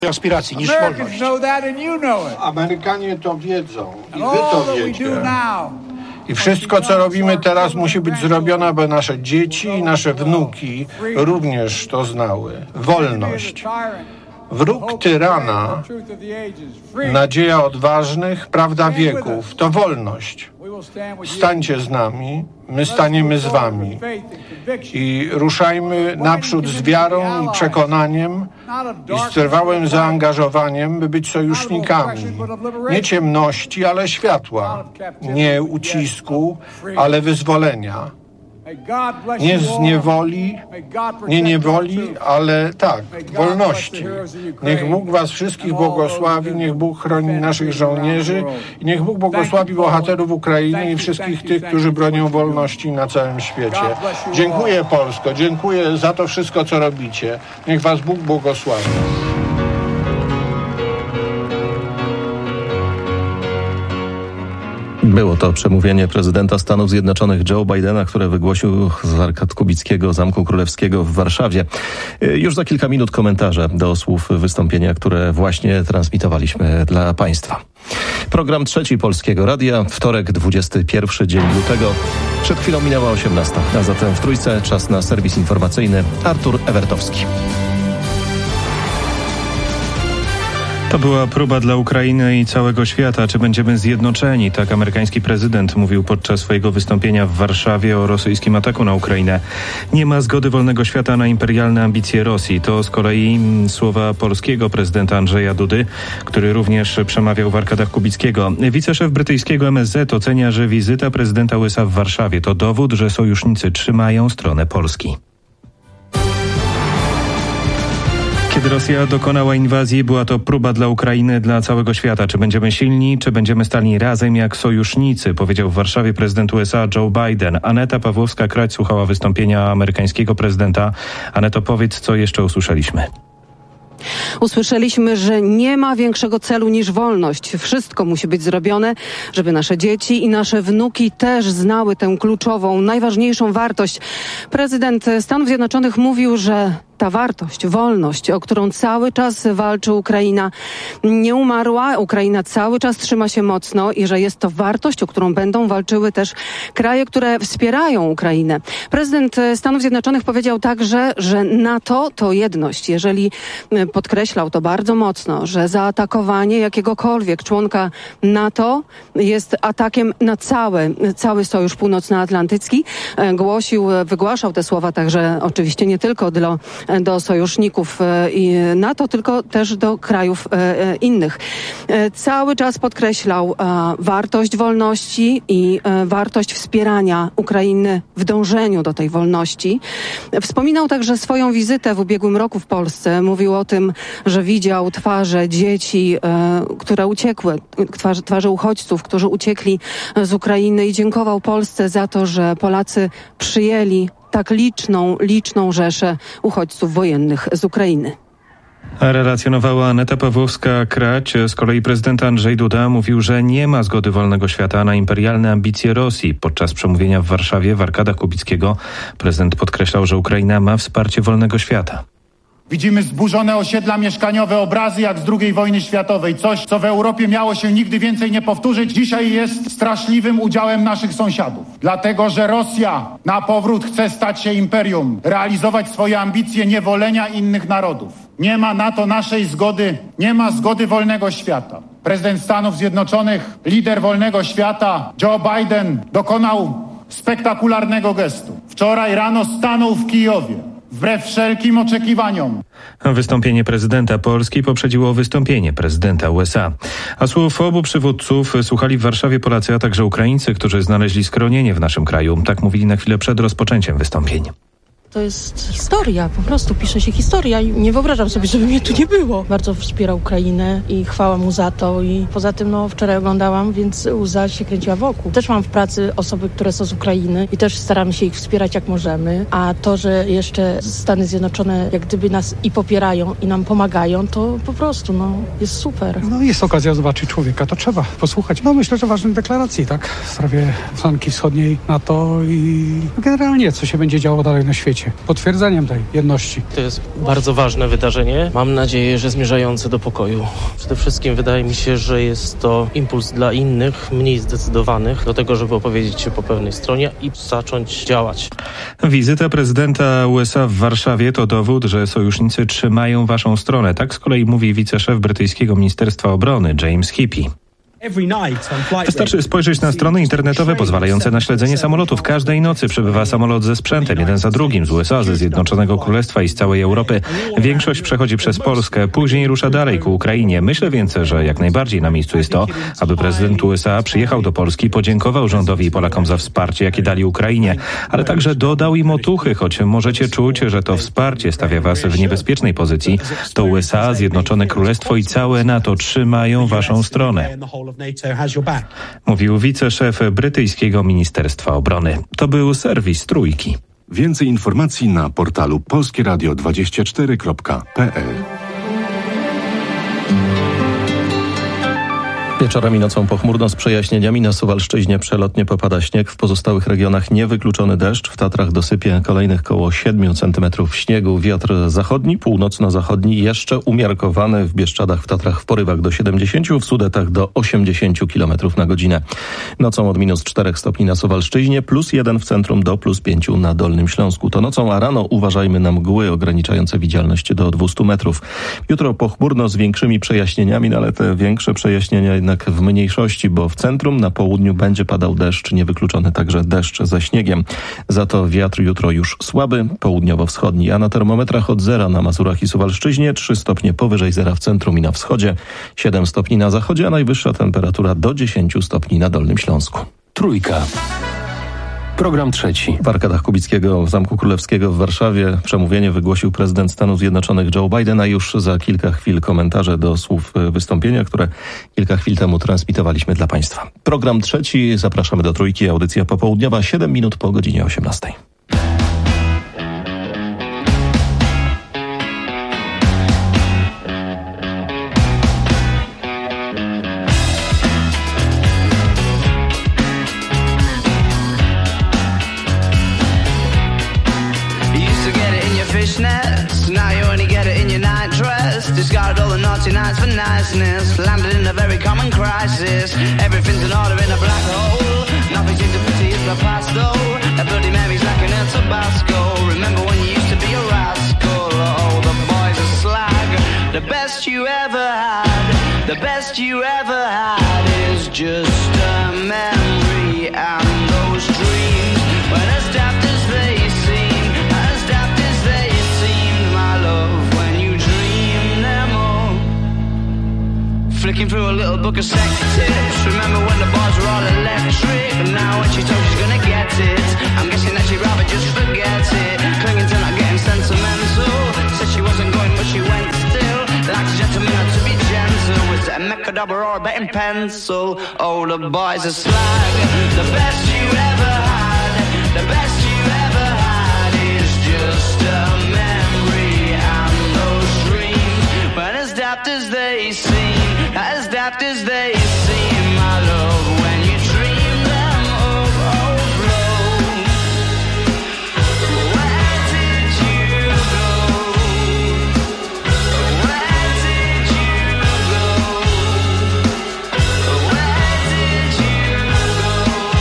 aspiracji niż wolność. Amerykanie to wiedzą i wy to wiecie. I wszystko, co robimy teraz, musi być zrobione, aby nasze dzieci i nasze wnuki również to znały. Wolność. Wróg tyrana, nadzieja odważnych, prawda wieków, to wolność. Stańcie z nami, my staniemy z wami. I ruszajmy naprzód z wiarą i przekonaniem i z trwałym zaangażowaniem, by być sojusznikami. Nie ciemności, ale światła. Nie ucisku, ale wyzwolenia. Nie z niewoli, nie niewoli, ale tak, wolności. Niech Bóg was wszystkich błogosławi, niech Bóg chroni naszych żołnierzy i niech Bóg błogosławi bohaterów Ukrainy i wszystkich tych, którzy bronią wolności na całym świecie. Dziękuję Polsko, dziękuję za to wszystko, co robicie. Niech was Bóg błogosławi. Było to przemówienie prezydenta Stanów Zjednoczonych Joe Bidena, które wygłosił z Arkad Kubickiego Zamku Królewskiego w Warszawie. Już za kilka minut komentarze do słów wystąpienia, które właśnie transmitowaliśmy dla Państwa. Program Trzeci Polskiego Radia, wtorek, 21 dzień lutego. Przed chwilą minęła 18, a zatem w Trójce czas na serwis informacyjny. Artur Ewertowski. To była próba dla Ukrainy i całego świata. Czy będziemy zjednoczeni? Tak amerykański prezydent mówił podczas swojego wystąpienia w Warszawie o rosyjskim ataku na Ukrainę. Nie ma zgody wolnego świata na imperialne ambicje Rosji. To z kolei słowa polskiego prezydenta Andrzeja Dudy, który również przemawiał w Arkadach Kubickiego. Wiceszef brytyjskiego MSZ ocenia, że wizyta prezydenta USA w Warszawie to dowód, że sojusznicy trzymają stronę Polski. Kiedy Rosja dokonała inwazji, była to próba dla Ukrainy, dla całego świata. Czy będziemy silni, czy będziemy stali razem jak sojusznicy, powiedział w Warszawie prezydent USA Joe Biden. Aneta Pawłowska-Krać słuchała wystąpienia amerykańskiego prezydenta. Aneto, powiedz, co jeszcze usłyszeliśmy. Usłyszeliśmy, że nie ma większego celu niż wolność. Wszystko musi być zrobione, żeby nasze dzieci i nasze wnuki też znały tę kluczową, najważniejszą wartość. Prezydent Stanów Zjednoczonych mówił, że ta wartość, wolność, o którą cały czas walczy Ukraina, nie umarła. Ukraina cały czas trzyma się mocno i że jest to wartość, o którą będą walczyły też kraje, które wspierają Ukrainę. Prezydent Stanów Zjednoczonych powiedział także, że NATO to jedność. Jeżeli podkreślał to bardzo mocno, że zaatakowanie jakiegokolwiek członka NATO jest atakiem na cały Sojusz Północnoatlantycki. Wygłaszał te słowa także oczywiście nie tylko do sojuszników NATO, tylko też do krajów innych. Cały czas podkreślał wartość wolności i wartość wspierania Ukrainy w dążeniu do tej wolności. Wspominał także swoją wizytę w ubiegłym roku w Polsce. Mówił o tym, że widział twarze dzieci, które uciekły, twarze uchodźców, którzy uciekli z Ukrainy i dziękował Polsce za to, że Polacy przyjęli tak liczną rzeszę uchodźców wojennych z Ukrainy. Relacjonowała Aneta Pawłowska-Krać. Z kolei prezydent Andrzej Duda mówił, że nie ma zgody wolnego świata na imperialne ambicje Rosji. Podczas przemówienia w Warszawie w Arkadach Kubickiego prezydent podkreślał, że Ukraina ma wsparcie wolnego świata. Widzimy zburzone osiedla mieszkaniowe, obrazy jak z II wojny światowej. Coś, co w Europie miało się nigdy więcej nie powtórzyć, dzisiaj jest straszliwym udziałem naszych sąsiadów. Dlatego, że Rosja na powrót chce stać się imperium, realizować swoje ambicje niewolenia innych narodów. Nie ma na to naszej zgody, nie ma zgody wolnego świata. Prezydent Stanów Zjednoczonych, lider wolnego świata, Joe Biden, dokonał spektakularnego gestu. Wczoraj rano stanął w Kijowie. Wbrew wszelkim oczekiwaniom. Wystąpienie prezydenta Polski poprzedziło wystąpienie prezydenta USA. A słów obu przywódców słuchali w Warszawie Polacy, a także Ukraińcy, którzy znaleźli schronienie w naszym kraju. Tak mówili na chwilę przed rozpoczęciem wystąpień. To jest historia, po prostu pisze się historia i nie wyobrażam sobie, żeby mnie tu nie było. Bardzo wspiera Ukrainę i chwała mu za to i poza tym wczoraj oglądałam, więc łza się kręciła wokół. Też mam w pracy osoby, które są z Ukrainy i też staramy się ich wspierać jak możemy, a to, że jeszcze Stany Zjednoczone jak gdyby nas i popierają i nam pomagają, to po prostu jest super. Jest okazja zobaczyć człowieka, to trzeba posłuchać. Myślę, że ważnych deklaracji, tak? W sprawie flanki wschodniej NATO i generalnie co się będzie działo dalej na świecie. szczycie, potwierdzeniem tej jedności. To jest bardzo ważne wydarzenie. Mam nadzieję, że zmierzające do pokoju. Przede wszystkim wydaje mi się, że jest to impuls dla innych, mniej zdecydowanych, do tego, żeby opowiedzieć się po pewnej stronie i zacząć działać. Wizyta prezydenta USA w Warszawie to dowód, że sojusznicy trzymają waszą stronę. Tak z kolei mówi wiceszef brytyjskiego Ministerstwa Obrony James Heappey. Wystarczy spojrzeć na strony internetowe pozwalające na śledzenie samolotów. Każdej nocy przybywa samolot ze sprzętem, jeden za drugim, z USA, ze Zjednoczonego Królestwa i z całej Europy. Większość przechodzi przez Polskę, później rusza dalej ku Ukrainie. Myślę więc, że jak najbardziej na miejscu jest to, aby prezydent USA przyjechał do Polski, podziękował rządowi i Polakom za wsparcie, jakie dali Ukrainie, ale także dodał im otuchy, choć możecie czuć, że to wsparcie stawia was w niebezpiecznej pozycji. To USA, Zjednoczone Królestwo i całe NATO trzymają waszą stronę. Mówił wiceszef brytyjskiego Ministerstwa Obrony. To był serwis Trójki. Więcej informacji na portalu polskieradio24.pl. Wieczorem i nocą pochmurno z przejaśnieniami. Na Suwalszczyźnie przelotnie popada śnieg. W pozostałych regionach niewykluczony deszcz. W Tatrach dosypie kolejnych koło 7 cm śniegu. Wiatr zachodni, północno-zachodni jeszcze umiarkowany. W Bieszczadach w Tatrach w porywach do 70, w Sudetach do 80 km na godzinę. Nocą od -4 stopni na Suwalszczyźnie, +1 w centrum do +5 na Dolnym Śląsku. To nocą, a rano uważajmy na mgły ograniczające widzialność do 200 metrów. Jutro pochmurno z większymi przejaśnieniami, no ale te większe przejaśnienia jednak w mniejszości, bo w centrum, na południu będzie padał deszcz, niewykluczony także deszcz ze śniegiem. Za to wiatr jutro już słaby, południowo-wschodni, a na termometrach od 0 na Mazurach i Suwalszczyźnie, 3 stopnie powyżej zera w centrum i na wschodzie, 7 stopni na zachodzie, a najwyższa temperatura do 10 stopni na Dolnym Śląsku. Trójka. Program trzeci. W Arkadach Kubickiego Zamku Królewskiego w Warszawie przemówienie wygłosił prezydent Stanów Zjednoczonych Joe Biden, a już za kilka chwil komentarze do słów wystąpienia, które kilka chwil temu transmitowaliśmy dla Państwa. Program trzeci, zapraszamy do Trójki, audycja popołudniowa, 7 minut po godzinie 18. Now you only get it in your night dress. Discarded all the naughty nights for niceness. Landed in a very common crisis. Everything's in order in a black hole. Nothing seems to pity is the past though. A bloody memory's like an El Tabasco. Remember when you used to be a rascal? Oh, the boys are slag. The best you ever had. The best you ever had is just a memory. And those dreams, when as daft as they seem, as daft as they seemed, my love, when you dream them all. Flicking through a little book of sex tips. Remember when the bars were all electric? And now when she told she's gonna get it, I'm guessing that she'd rather just forget it. Clinging to not getting sentimental. Said she wasn't going but she went still. Like a gentleman had to be gentle. Was it a Mechadabra or a betting pencil? Oh, the boys are slag. The best you ever had. The best you ever had is just a memory. And those dreams, when as daft as they seem, as daft as they seem, my love, when you dream them overflow. Where did you go? Where did you go? Where did you go?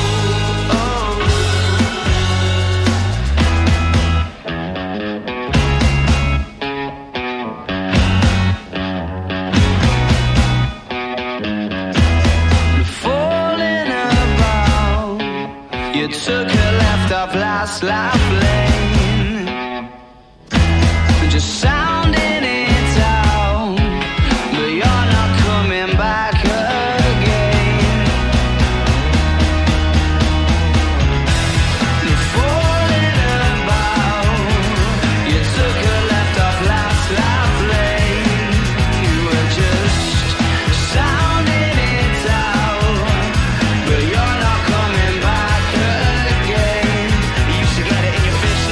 Falling about, you took a left off last life lane, just sounding it out, but you're not coming back again. You're falling about, you took a left off last life lane, you were just sounding it out, but you're not coming back again. You used to get it in your fish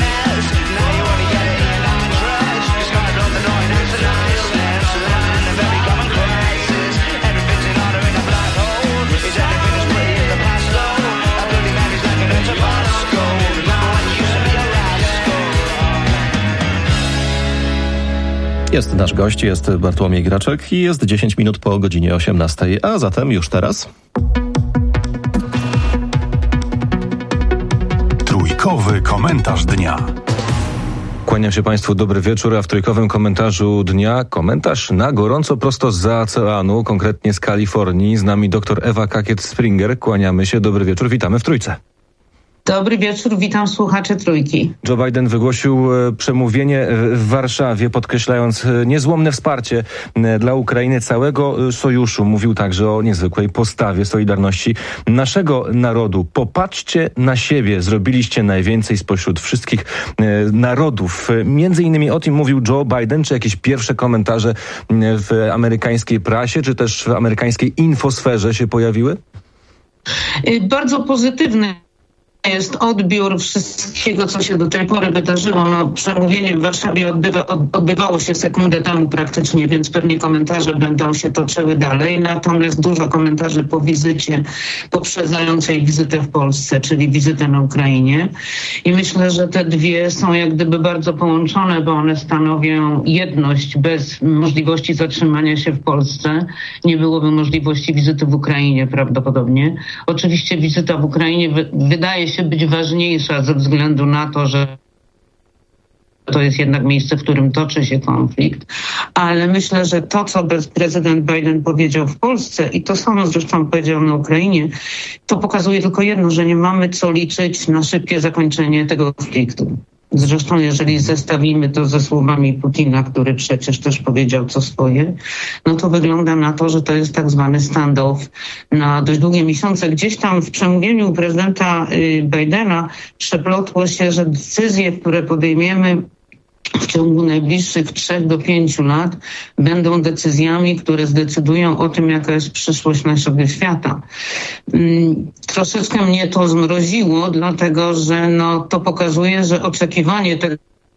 Jest nasz gość, jest Bartłomiej Graczek i jest 10 minut po godzinie 18, a zatem już teraz... Trójkowy komentarz dnia. Kłaniam się Państwu, dobry wieczór, a w trójkowym komentarzu dnia komentarz na gorąco prosto zza oceanu, konkretnie z Kalifornii. Z nami dr Ewa Kakiet-Springer. Kłaniamy się, dobry wieczór, witamy w Trójce. Dobry wieczór, witam słuchaczy Trójki. Joe Biden wygłosił przemówienie w Warszawie, podkreślając niezłomne wsparcie dla Ukrainy, całego sojuszu. Mówił także o niezwykłej postawie, solidarności naszego narodu. Popatrzcie na siebie, zrobiliście najwięcej spośród wszystkich narodów. Między innymi o tym mówił Joe Biden. Czy jakieś pierwsze komentarze w amerykańskiej prasie, czy też w amerykańskiej infosferze się pojawiły? Bardzo pozytywny jest odbiór wszystkiego, co się do tej pory wydarzyło. Przemówienie w Warszawie odbywało się sekundę temu praktycznie, więc pewnie komentarze będą się toczyły dalej. Natomiast dużo komentarzy po wizycie poprzedzającej wizytę w Polsce, czyli wizytę na Ukrainie. I myślę, że te dwie są jak gdyby bardzo połączone, bo one stanowią jedność. Bez możliwości zatrzymania się w Polsce nie byłoby możliwości wizyty w Ukrainie prawdopodobnie. Oczywiście wizyta w Ukrainie wydaje się być ważniejsza ze względu na to, że to jest jednak miejsce, w którym toczy się konflikt. Ale myślę, że to, co prezydent Biden powiedział w Polsce i to samo zresztą powiedział na Ukrainie, to pokazuje tylko jedno, że nie mamy co liczyć na szybkie zakończenie tego konfliktu. Zresztą jeżeli zestawimy to ze słowami Putina, który przecież też powiedział co swoje, no to wygląda na to, że to jest tak zwany standoff na dość długie miesiące. Gdzieś tam w przemówieniu prezydenta Bidena przeplotło się, że decyzje, które podejmiemy w ciągu najbliższych 3 do 5 lat będą decyzjami, które zdecydują o tym, jaka jest przyszłość naszego świata. Troszeczkę mnie to zmroziło, dlatego że to pokazuje, że oczekiwanie tego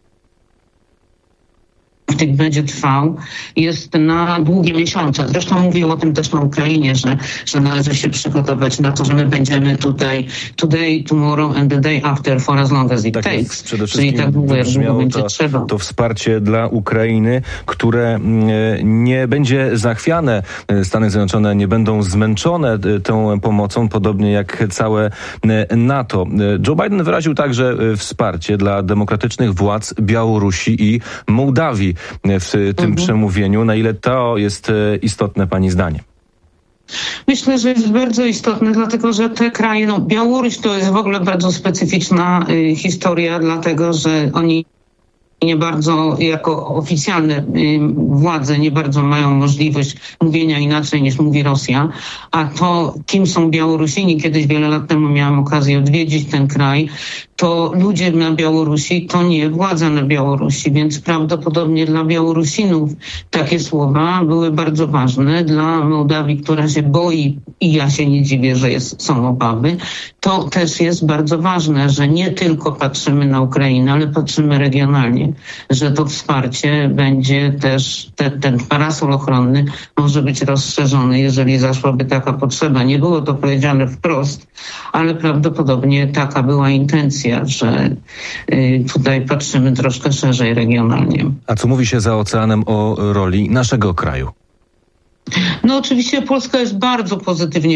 będzie trwał, jest na długie miesiące. Zresztą mówił o tym też na Ukrainie, że należy się przygotować na to, że my będziemy tutaj today, tomorrow and the day after for as long as it takes. Przede wszystkim czyli tak długo, jak długo będzie trzeba. To wsparcie dla Ukrainy, które nie będzie zachwiane. Stany Zjednoczone nie będą zmęczone tą pomocą, podobnie jak całe NATO. Joe Biden wyraził także wsparcie dla demokratycznych władz Białorusi i Mołdawii w tym przemówieniu. Na ile to jest istotne pani zdaniem? Myślę, że jest bardzo istotne, dlatego że te kraje, Białoruś to jest w ogóle bardzo specyficzna historia, dlatego że oni nie bardzo, jako oficjalne władze, nie bardzo mają możliwość mówienia inaczej niż mówi Rosja. A to, kim są Białorusini, kiedyś wiele lat temu miałam okazję odwiedzić ten kraj, to ludzie na Białorusi to nie władza na Białorusi, więc prawdopodobnie dla Białorusinów takie słowa były bardzo ważne. Dla Mołdawii, która się boi i ja się nie dziwię, że są obawy, to też jest bardzo ważne, że nie tylko patrzymy na Ukrainę, ale patrzymy regionalnie, że to wsparcie będzie też, ten parasol ochronny może być rozszerzony, jeżeli zaszłaby taka potrzeba. Nie było to powiedziane wprost, ale prawdopodobnie taka była intencja, że tutaj patrzymy troszkę szerzej regionalnie. A co mówi się za oceanem o roli naszego kraju? Oczywiście Polska jest bardzo pozytywnie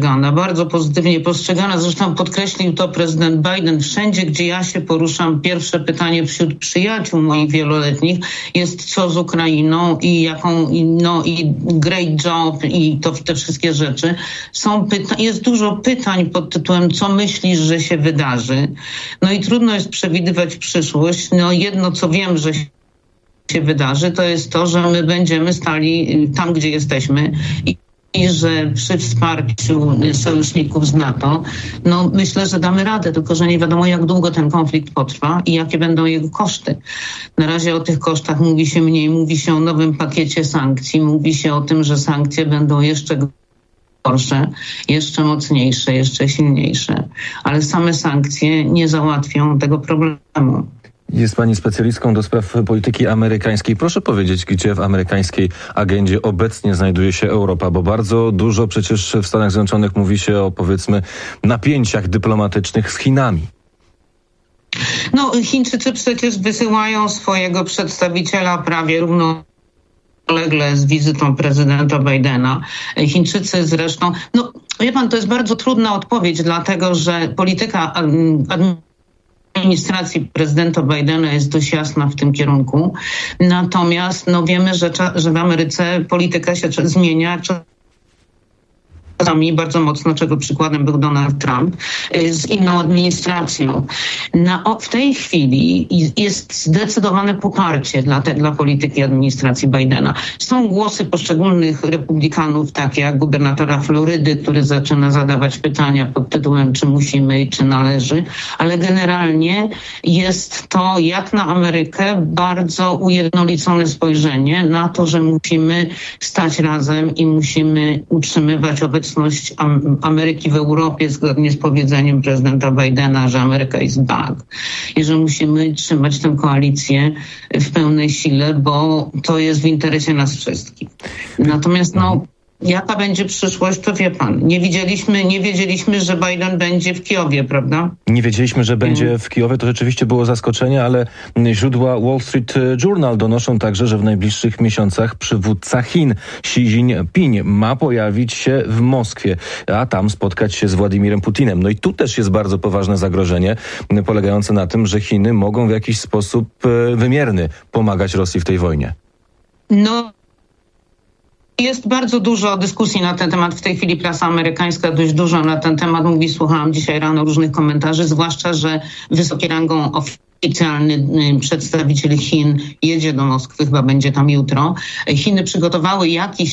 postrzegana. Zresztą podkreślił to prezydent Biden. Wszędzie, gdzie ja się poruszam, pierwsze pytanie wśród przyjaciół moich wieloletnich jest co z Ukrainą i i great job i te wszystkie rzeczy. Jest dużo pytań pod tytułem, co myślisz, że się wydarzy? I trudno jest przewidywać przyszłość. Jedno, co wiem, że się wydarzy, to jest to, że my będziemy stali tam, gdzie jesteśmy i że przy wsparciu sojuszników z NATO, myślę, że damy radę, tylko że nie wiadomo, jak długo ten konflikt potrwa i jakie będą jego koszty. Na razie o tych kosztach mówi się mniej, mówi się o nowym pakiecie sankcji, mówi się o tym, że sankcje będą jeszcze gorsze, jeszcze mocniejsze, jeszcze silniejsze, ale same sankcje nie załatwią tego problemu. Jest pani specjalistką do spraw polityki amerykańskiej. Proszę powiedzieć, gdzie w amerykańskiej agendzie obecnie znajduje się Europa, bo bardzo dużo przecież w Stanach Zjednoczonych mówi się o, powiedzmy, napięciach dyplomatycznych z Chinami. No, Chińczycy przecież wysyłają swojego przedstawiciela prawie równolegle z wizytą prezydenta Bidena. Chińczycy zresztą, no wie pan, to jest bardzo trudna odpowiedź, dlatego że polityka administracji prezydenta Bidena jest dość jasna w tym kierunku. Natomiast no wiemy, że w Ameryce polityka się zmienia. Bardzo mocno, czego przykładem był Donald Trump, z inną administracją. W tej chwili jest zdecydowane poparcie dla polityki administracji Bidena. Są głosy poszczególnych republikanów, takie jak gubernatora Florydy, który zaczyna zadawać pytania pod tytułem, czy musimy i czy należy, ale generalnie jest to, jak na Amerykę, bardzo ujednolicone spojrzenie na to, że musimy stać razem i musimy utrzymywać obecność Ameryki w Europie zgodnie z powiedzeniem prezydenta Bidena, że Ameryka is back i że musimy trzymać tę koalicję w pełnej sile, bo to jest w interesie nas wszystkich. Natomiast jaka będzie przyszłość, to wie pan. Nie wiedzieliśmy, że Biden będzie w Kijowie, prawda? Nie wiedzieliśmy, że będzie w Kijowie. To rzeczywiście było zaskoczenie, ale źródła Wall Street Journal donoszą także, że w najbliższych miesiącach przywódca Chin Xi Jinping ma pojawić się w Moskwie, a tam spotkać się z Władimirem Putinem. No i tu też jest bardzo poważne zagrożenie, polegające na tym, że Chiny mogą w jakiś sposób wymierny pomagać Rosji w tej wojnie. Jest bardzo dużo dyskusji na ten temat. W tej chwili prasa amerykańska dość dużo na ten temat mówi. Słuchałam dzisiaj rano różnych komentarzy, zwłaszcza, że wysoki rangą oficjalny przedstawiciel Chin jedzie do Moskwy, chyba będzie tam jutro. Chiny przygotowały jakąś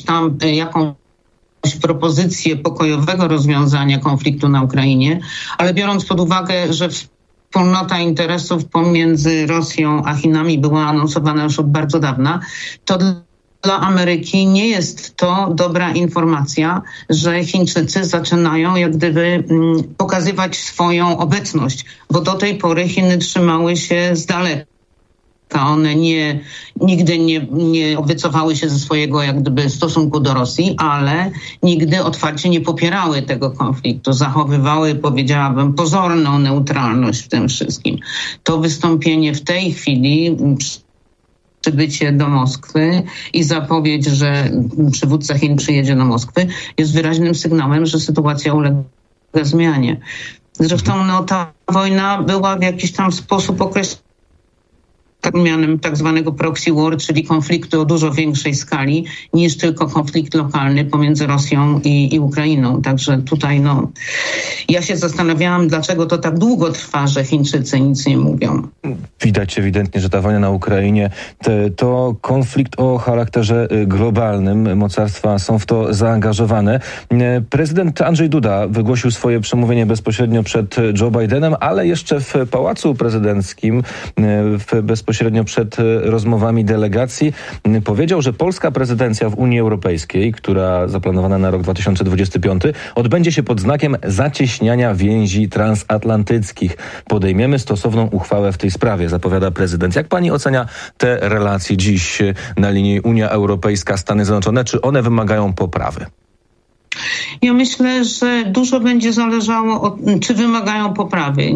propozycję pokojowego rozwiązania konfliktu na Ukrainie, ale biorąc pod uwagę, że wspólnota interesów pomiędzy Rosją a Chinami była anonsowana już od bardzo dawna, to dla Ameryki nie jest to dobra informacja, że Chińczycy zaczynają jak gdyby pokazywać swoją obecność, bo do tej pory Chiny trzymały się z daleka. One nigdy nie wycofały się ze swojego jak gdyby stosunku do Rosji, ale nigdy otwarcie nie popierały tego konfliktu. Zachowywały, powiedziałabym, pozorną neutralność w tym wszystkim. To wystąpienie w tej chwili, przybycie do Moskwy i zapowiedź, że przywódca Chin przyjedzie do Moskwy, jest wyraźnym sygnałem, że sytuacja ulega zmianie. Zresztą ta wojna była w jakiś tam sposób określona mianem tak zwanego proxy war, czyli konfliktu o dużo większej skali niż tylko konflikt lokalny pomiędzy Rosją i Ukrainą. Także tutaj ja się zastanawiałam, dlaczego to tak długo trwa, że Chińczycy nic nie mówią. Widać ewidentnie, że ta wojna na Ukrainie to konflikt o charakterze globalnym. Mocarstwa są w to zaangażowane. Prezydent Andrzej Duda wygłosił swoje przemówienie bezpośrednio przed Joe Bidenem, ale jeszcze w Pałacu Prezydenckim bezpośrednio przed rozmowami delegacji powiedział, że polska prezydencja w Unii Europejskiej, która zaplanowana na rok 2025, odbędzie się pod znakiem zacieśniania więzi transatlantyckich. Podejmiemy stosowną uchwałę w tej sprawie, zapowiada prezydent. Jak pani ocenia te relacje dziś na linii Unia Europejska, Stany Zjednoczone? Czy one wymagają poprawy? Ja myślę, że dużo będzie zależało czy wymagają poprawy.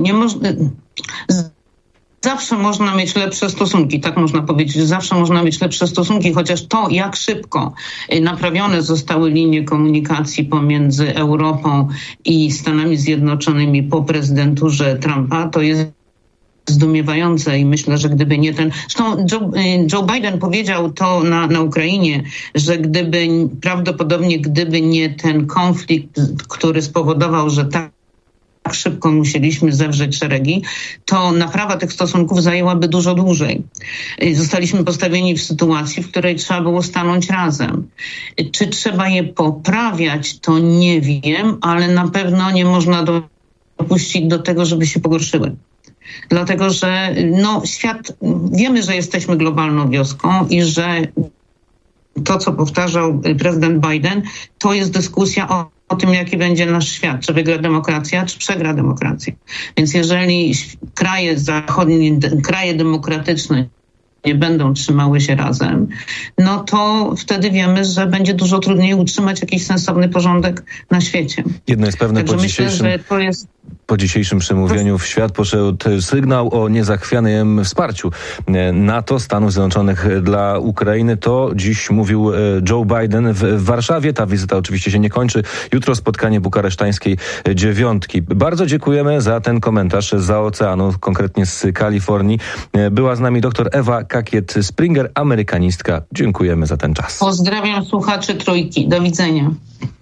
Zawsze można mieć lepsze stosunki, tak można powiedzieć, zawsze można mieć lepsze stosunki, chociaż to, jak szybko naprawione zostały linie komunikacji pomiędzy Europą i Stanami Zjednoczonymi po prezydenturze Trumpa, to jest zdumiewające i myślę, że gdyby nie ten... Zresztą Joe Biden powiedział to na Ukrainie, że prawdopodobnie gdyby nie ten konflikt, który spowodował, że tak szybko musieliśmy zewrzeć szeregi, to naprawa tych stosunków zajęłaby dużo dłużej. Zostaliśmy postawieni w sytuacji, w której trzeba było stanąć razem. Czy trzeba je poprawiać, to nie wiem, ale na pewno nie można dopuścić do tego, żeby się pogorszyły. Dlatego, że wiemy, że jesteśmy globalną wioską i że to, co powtarzał prezydent Biden, to jest dyskusja o tym, jaki będzie nasz świat. Czy wygra demokracja, czy przegra demokracja. Więc jeżeli kraje zachodnie, kraje demokratyczne nie będą trzymały się razem, to wtedy wiemy, że będzie dużo trudniej utrzymać jakiś sensowny porządek na świecie. Jedno jest pewne, myślę, że to jest Po dzisiejszym przemówieniu w świat poszedł sygnał o niezachwianym wsparciu NATO, Stanów Zjednoczonych dla Ukrainy. To dziś mówił Joe Biden w Warszawie. Ta wizyta oczywiście się nie kończy. Jutro spotkanie bukaresztańskiej dziewiątki. Bardzo dziękujemy za ten komentarz zza oceanu, konkretnie z Kalifornii. Była z nami dr Ewa Kakiet-Springer, amerykanistka. Dziękujemy za ten czas. Pozdrawiam słuchaczy Trójki. Do widzenia.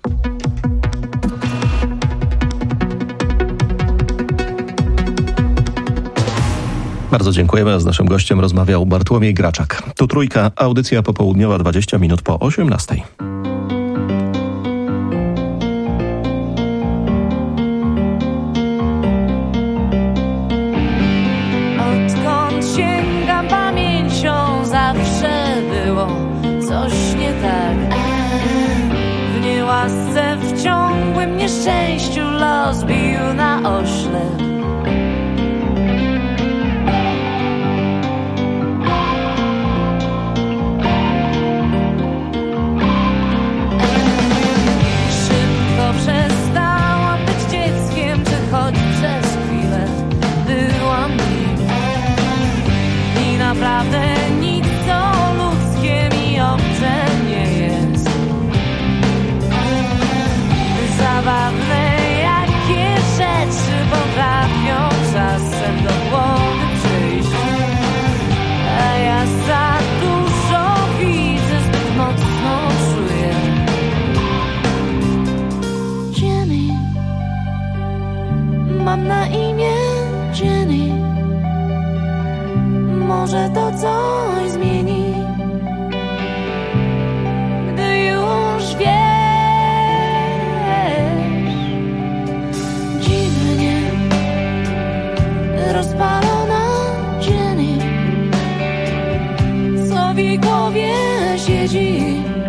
Bardzo dziękujemy. Z naszym gościem rozmawiał Bartłomiej Graczak. Tu Trójka, audycja popołudniowa 20 minut po 18. Odkąd sięgam pamięcią, zawsze było coś nie tak. W niełasce, w ciągłym nieszczęściu los bił na oślep. Naprawdę nic co ludzkie mi obce nie jest. Zabawne jakie rzeczy potrafią czasem do głowy przyjść. A ja za dużo widzę, zbyt mocno czuję. Jenny, mam na imię Jenny. Może to coś zmieni, gdy już wiesz. Dziwnie rozpalona Jenny, co w jej głowie siedzi.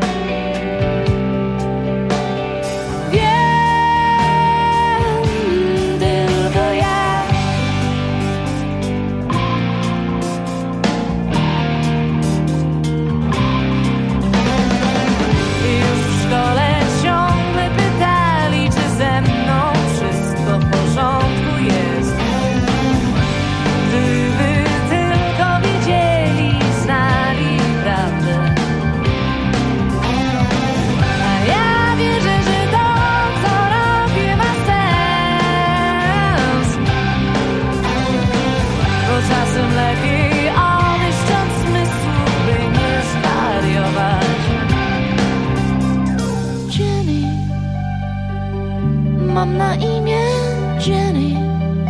Mam na imię Jenny.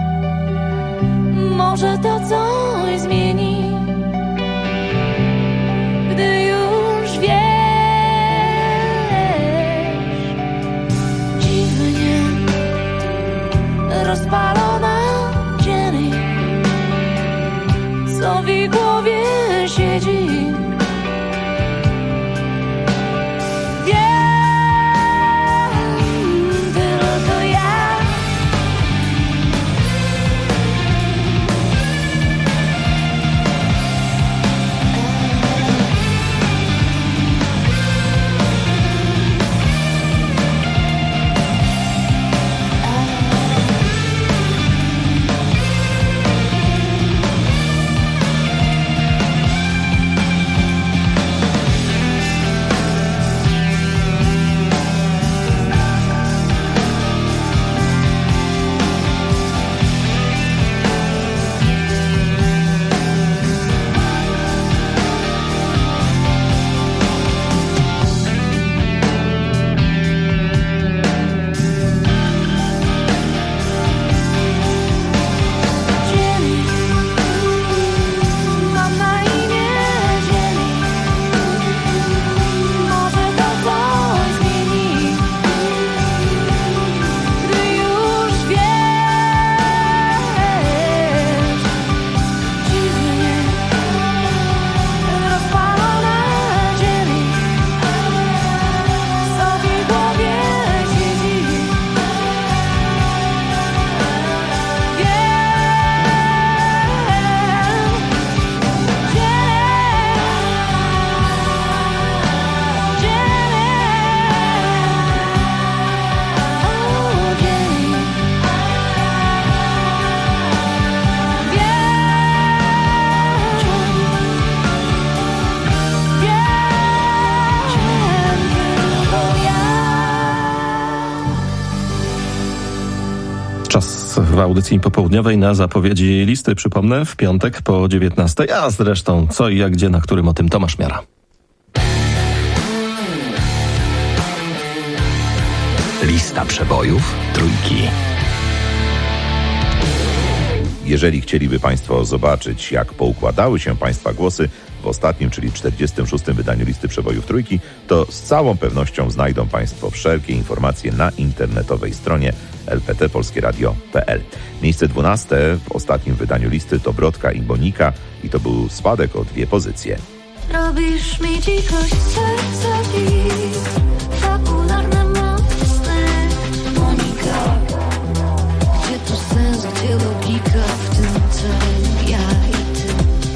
Może to coś zmieni, gdy już wiesz. Dziwnie rozpalona Jenny, co w jej głowie siedzi. w audycji popołudniowej na zapowiedzi listy. Przypomnę, w piątek po 19, a zresztą co i jak gdzie, na którym o tym Tomasz Miara. Lista przebojów Trójki. Jeżeli chcieliby Państwo zobaczyć, jak poukładały się Państwa głosy w ostatnim, czyli 46. wydaniu Listy Przebojów Trójki, to z całą pewnością znajdą Państwo wszelkie informacje na internetowej stronie lptpolskieradio.pl. Miejsce 12 w ostatnim wydaniu listy to Brodka i Monika i to był spadek o 2 pozycje. Robisz mi dzikość serca bit, fabularne mocne. Monika, gdzie tu sens, gdzie logika w tym całym ja i ty?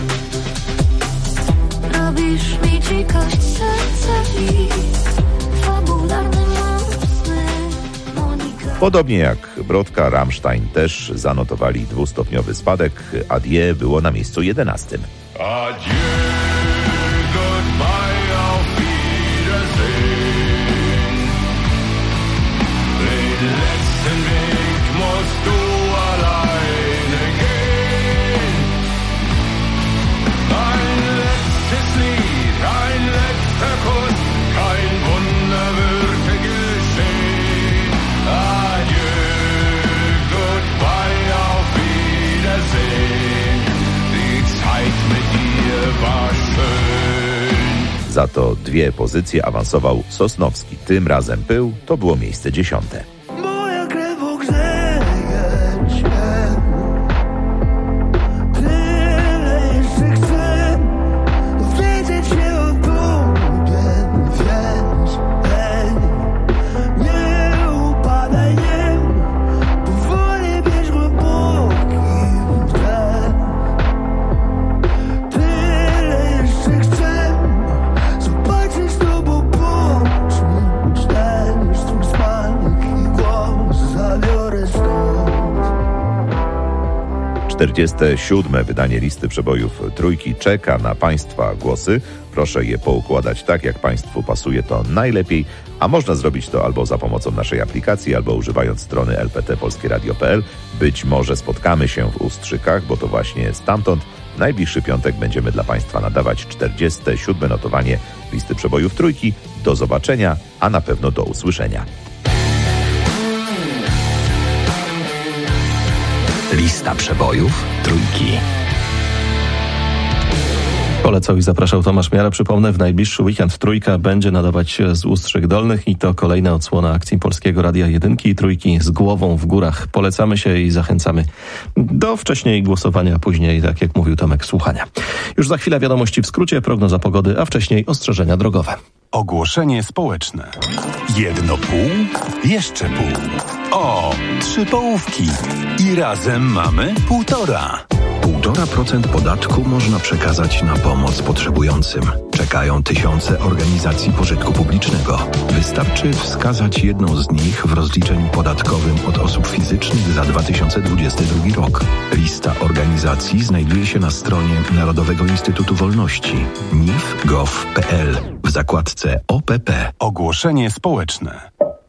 Robisz mi dzikość serca bit, fabularne mocne. Monika. Podobnie jak Brodka, Rammstein też zanotowali 2-stopniowy spadek. Adieu było na miejscu 11. Adieu, goodbye, auf Wiedersehen. Den letzten Weg musst du alleine gehen. Ein letztes Lied, ein letzter Kuss, kein Wunder würde geschehen. Adieu, goodbye, auf Wiedersehen. Die Zeit mit dir war schön. Za to 2 pozycje awansował Sosnowski. Tym razem Pył to było miejsce 10. Moja krew ogrzeje cię. Tyle jeszcze chcę wiedzieć się o tobie, wiesz, hej. Nie upadaj, nie, powoli bierz głęboki wdech. Tyle jeszcze chcę zobaczyć z tobą, poczuć też twój smak i głos, zabiorę stąd. 47. wydanie Listy Przebojów Trójki czeka na Państwa głosy. Proszę je poukładać tak, jak Państwu pasuje to najlepiej, a można zrobić to albo za pomocą naszej aplikacji, albo używając strony lptpolskieradio.pl. Być może spotkamy się w Ustrzykach, bo to właśnie stamtąd w najbliższy piątek będziemy dla Państwa nadawać 47. notowanie Listy Przebojów Trójki. Do zobaczenia, a na pewno do usłyszenia. Lista przebojów Trójki. Polecał i zapraszał Tomasz Miara. Przypomnę, w najbliższy weekend Trójka będzie nadawać z Ustrzyk Dolnych i to kolejna odsłona akcji Polskiego Radia 1 i Trójki z głową w górach. Polecamy się i zachęcamy do wcześniej głosowania, a później, tak jak mówił Tomek, słuchania. Już za chwilę wiadomości w skrócie, prognoza pogody, a wcześniej ostrzeżenia drogowe. Ogłoszenie społeczne. 1 pół, jeszcze pół. O, 3 połówki. I razem mamy 1,5. 1,5% podatku można przekazać na pomoc potrzebującym. Czekają tysiące organizacji pożytku publicznego. Wystarczy wskazać jedną z nich w rozliczeniu podatkowym od osób fizycznych za 2022 rok. Lista organizacji znajduje się na stronie Narodowego Instytutu Wolności nif.gov.pl w zakładce OPP. Ogłoszenie społeczne.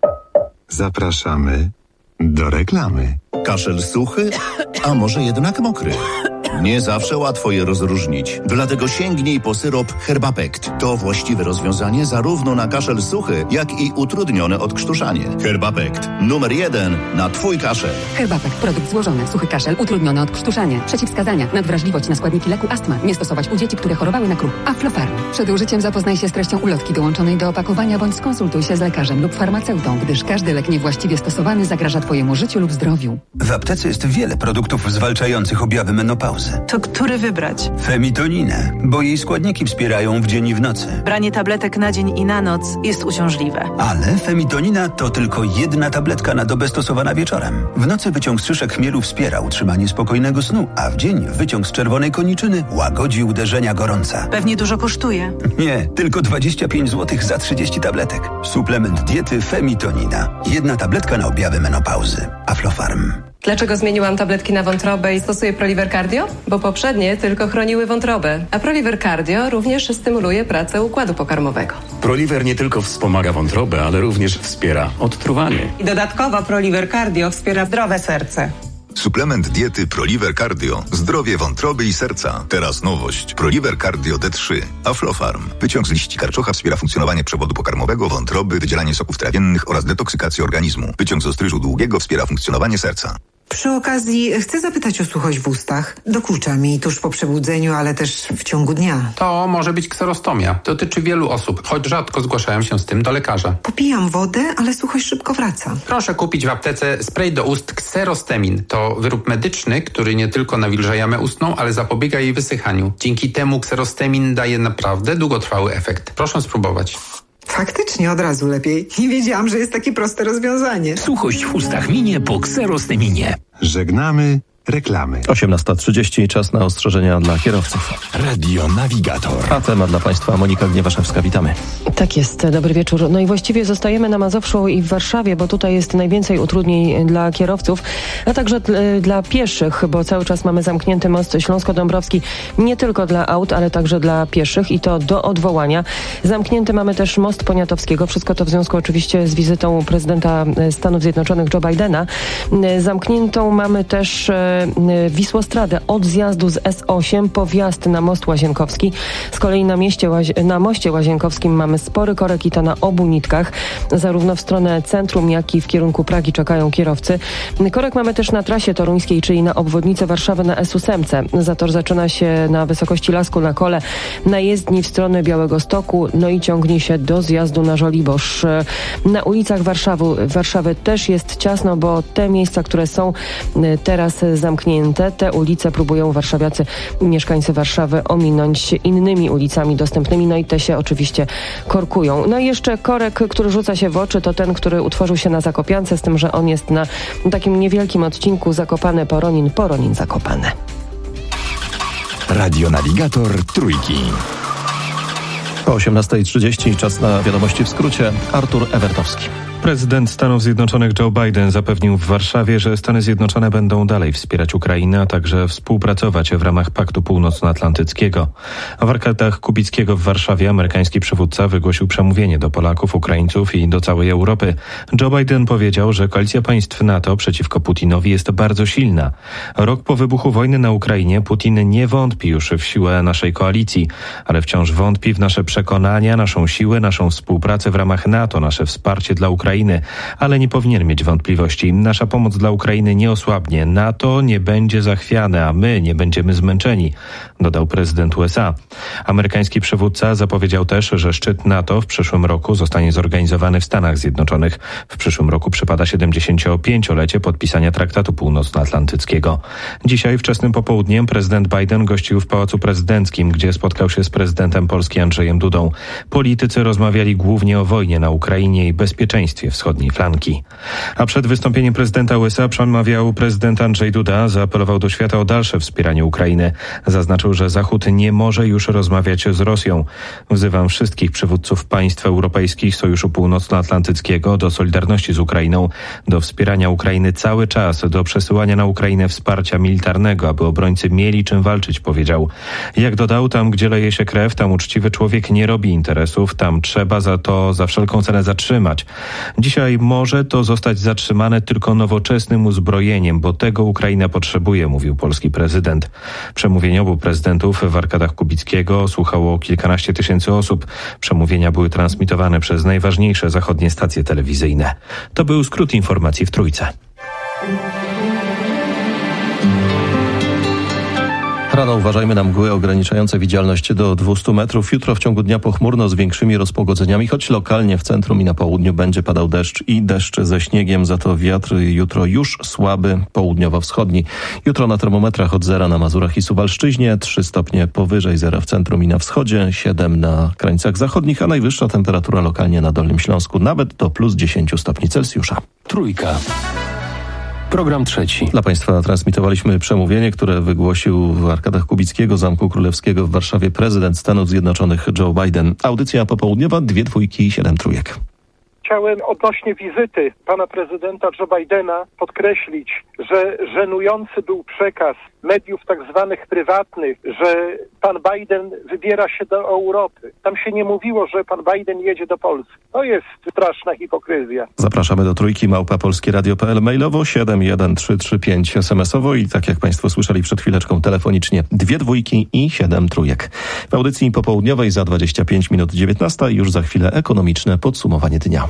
Zapraszamy do reklamy. Kaszel suchy, a może jednak mokry? Nie zawsze łatwo je rozróżnić. Dlatego sięgnij po syrop Herbapekt. To właściwe rozwiązanie zarówno na kaszel suchy, jak i utrudnione odkrztuszanie. Herbapekt. Numer 1 na Twój kaszel. Herbapekt. Produkt złożony. Suchy kaszel. Utrudnione odkrztuszanie. Przeciwwskazania. Nadwrażliwość na składniki leku astma. Nie stosować u dzieci, które chorowały na kruch. Aflofarm. Przed użyciem zapoznaj się z treścią ulotki dołączonej do opakowania bądź skonsultuj się z lekarzem lub farmaceutą, gdyż każdy lek niewłaściwie stosowany zagraża Twojemu życiu lub zdrowiu. W aptece jest wiele produktów zwalczających objawy menopauzy. To który wybrać? Femitoninę, bo jej składniki wspierają w dzień i w nocy. Branie tabletek na dzień i na noc jest uciążliwe. Ale femitonina to tylko 1 tabletka na dobę stosowana wieczorem. W nocy wyciąg z szyszek chmielu wspiera utrzymanie spokojnego snu, a w dzień wyciąg z czerwonej koniczyny łagodzi uderzenia gorąca. Pewnie dużo kosztuje. Nie, tylko 25 zł za 30 tabletek. Suplement diety Femitonina. 1 tabletka na objawy menopauzy. Aflofarm. Dlaczego zmieniłam tabletki na wątrobę i stosuję Proliver Cardio? Bo poprzednie tylko chroniły wątrobę, a Proliver Cardio również stymuluje pracę układu pokarmowego. Proliver nie tylko wspomaga wątrobę, ale również wspiera odtruwanie. I dodatkowo Proliver Cardio wspiera zdrowe serce. Suplement diety ProLiver Cardio. Zdrowie wątroby i serca. Teraz nowość. ProLiver Cardio D3. Aflofarm. Wyciąg z liści karczocha wspiera funkcjonowanie przewodu pokarmowego, wątroby, wydzielanie soków trawiennych oraz detoksykację organizmu. Wyciąg z ostryżu długiego wspiera funkcjonowanie serca. Przy okazji chcę zapytać o suchość w ustach. Dokucza mi tuż po przebudzeniu, ale też w ciągu dnia. To może być kserostomia. Dotyczy wielu osób, choć rzadko zgłaszają się z tym do lekarza. Popijam wodę, ale suchość szybko wraca. Proszę kupić w aptece spray do ust Kserostemin. To wyrób medyczny, który nie tylko nawilża jamę ustną, ale zapobiega jej wysychaniu. Dzięki temu Kserostemin daje naprawdę długotrwały efekt. Proszę spróbować. Faktycznie od razu lepiej. Nie wiedziałam, że jest takie proste rozwiązanie. Suchość w ustach minie po Kserosteminie. Żegnamy reklamy. 18:30, czas na ostrzeżenia dla kierowców. Radio Navigator. A temat dla Państwa Monika Gniewaszewska, witamy. Tak jest, dobry wieczór. No i właściwie zostajemy na Mazowszu i w Warszawie, bo tutaj jest najwięcej utrudnień dla kierowców, a także dla pieszych, bo cały czas mamy zamknięty most Śląsko-Dąbrowski nie tylko dla aut, ale także dla pieszych i to do odwołania. Zamknięty mamy też most Poniatowskiego. Wszystko to w związku oczywiście z wizytą prezydenta Stanów Zjednoczonych Joe Bidena. Zamkniętą mamy też Wisłostradę od zjazdu z S8 po wjazd na most Łazienkowski. Z kolei na moście Łazienkowskim mamy spory korek i to na obu nitkach. Zarówno w stronę centrum, jak i w kierunku Pragi czekają kierowcy. Korek mamy też na trasie toruńskiej, czyli na obwodnicę Warszawy na S8. Zator zaczyna się na wysokości Lasku na Kole, na jezdni w stronę Białegostoku, no i ciągnie się do zjazdu na Żoliborz. Na ulicach Warszawy też jest ciasno, bo te miejsca, które są teraz zamknięte, te ulice próbują warszawiacy, mieszkańcy Warszawy ominąć innymi ulicami dostępnymi, no i te się oczywiście korkują. No i jeszcze korek, który rzuca się w oczy, to ten, który utworzył się na Zakopiance, z tym, że on jest na takim niewielkim odcinku Zakopane-Poronin, Poronin-Zakopane. Radio Navigator Trójki. Po 18:30 czas na wiadomości w skrócie. Artur Ewertowski. Prezydent Stanów Zjednoczonych Joe Biden zapewnił w Warszawie, że Stany Zjednoczone będą dalej wspierać Ukrainę, a także współpracować w ramach Paktu Północnoatlantyckiego. W Arkadach Kubickiego w Warszawie amerykański przywódca wygłosił przemówienie do Polaków, Ukraińców i do całej Europy. Joe Biden powiedział, że koalicja państw NATO przeciwko Putinowi jest bardzo silna. Rok po wybuchu wojny na Ukrainie Putin nie wątpi już w siłę naszej koalicji, ale wciąż wątpi w nasze przekonania, naszą siłę, naszą współpracę w ramach NATO, nasze wsparcie dla Ukrainy, ale nie powinien mieć wątpliwości. Nasza pomoc dla Ukrainy nie osłabnie. NATO nie będzie zachwiane, a my nie będziemy zmęczeni, dodał prezydent USA. Amerykański przywódca zapowiedział też, że szczyt NATO w przyszłym roku zostanie zorganizowany w Stanach Zjednoczonych. W przyszłym roku przypada 75-lecie podpisania Traktatu Północnoatlantyckiego. Dzisiaj wczesnym popołudniem prezydent Biden gościł w Pałacu Prezydenckim, gdzie spotkał się z prezydentem Polski Andrzejem Dudą. Politycy rozmawiali głównie o wojnie na Ukrainie i bezpieczeństwie wschodniej flanki. A przed wystąpieniem prezydenta USA przemawiał prezydent Andrzej Duda, zaapelował do świata o dalsze wspieranie Ukrainy. Zaznaczył, że Zachód nie może już rozmawiać z Rosją. Wzywam wszystkich przywódców państw europejskich, Sojuszu Północnoatlantyckiego do solidarności z Ukrainą, do wspierania Ukrainy cały czas, do przesyłania na Ukrainę wsparcia militarnego, aby obrońcy mieli czym walczyć, powiedział. Jak dodał, tam gdzie leje się krew, tam uczciwy człowiek nie robi interesów, tam trzeba za wszelką cenę zatrzymać. Dzisiaj może to zostać zatrzymane tylko nowoczesnym uzbrojeniem, bo tego Ukraina potrzebuje, mówił polski prezydent. Przemówienie obu prezydentów w Arkadach Kubickiego słuchało kilkanaście tysięcy osób. Przemówienia były transmitowane przez najważniejsze zachodnie stacje telewizyjne. To był skrót informacji w Trójce. Rano uważajmy na mgły ograniczające widzialność do 200 metrów. Jutro w ciągu dnia pochmurno z większymi rozpogodzeniami, choć lokalnie w centrum i na południu będzie padał deszcz i deszcz ze śniegiem. Za to wiatr jutro już słaby, południowo-wschodni. Jutro na termometrach od 0 na Mazurach i Suwalszczyźnie, 3 stopnie powyżej zera w centrum i na wschodzie, 7 na krańcach zachodnich, a najwyższa temperatura lokalnie na Dolnym Śląsku nawet do plus 10 stopni Celsjusza. Trójka. Program trzeci. Dla Państwa transmitowaliśmy przemówienie, które wygłosił w Arkadach Kubickiego, Zamku Królewskiego w Warszawie prezydent Stanów Zjednoczonych Joe Biden. Audycja popołudniowa, 2 dwójki i 7 trójek. chciałem odnośnie wizyty pana prezydenta Joe Bidena podkreślić, że żenujący był przekaz mediów tak zwanych prywatnych, że pan Biden wybiera się do Europy. Tam się nie mówiło, że pan Biden jedzie do Polski. To jest straszna hipokryzja. Zapraszamy do Trójki, @polskieradio.pl, mailowo 71335, SMS-owo i tak jak państwo słyszeli przed chwileczką telefonicznie 2 dwójki i 7 trójek. W audycji popołudniowej za 25 minut 19 i już za chwilę ekonomiczne podsumowanie dnia.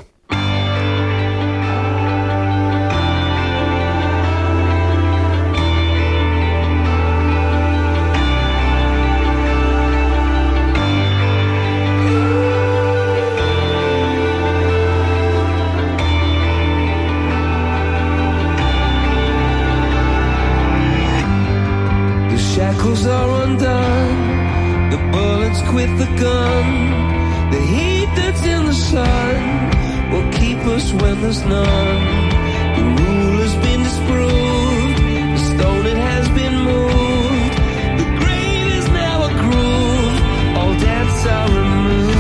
Shackles are undone, the bullets quit the gun, the heat that's in the sun will keep us when there's none. The rule has been disproved, the stone it has been moved, the grave is now a groove, all debts are removed.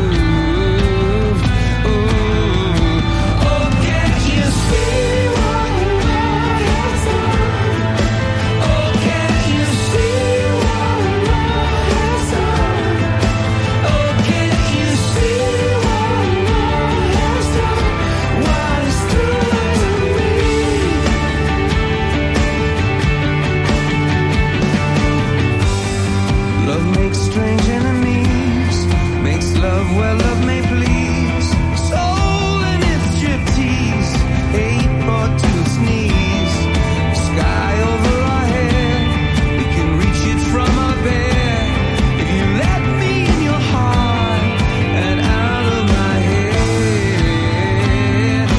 Oh, can't you see what love has done? Oh, can't you see what love has done? Oh, can't you see what love has done? What it's doing to me? Love makes strange enemies, makes love where love may please. Soul in its striptease, hate brought to its knees. Sky over our head, we can reach it from our bed. If you let me in your heart and out of my head.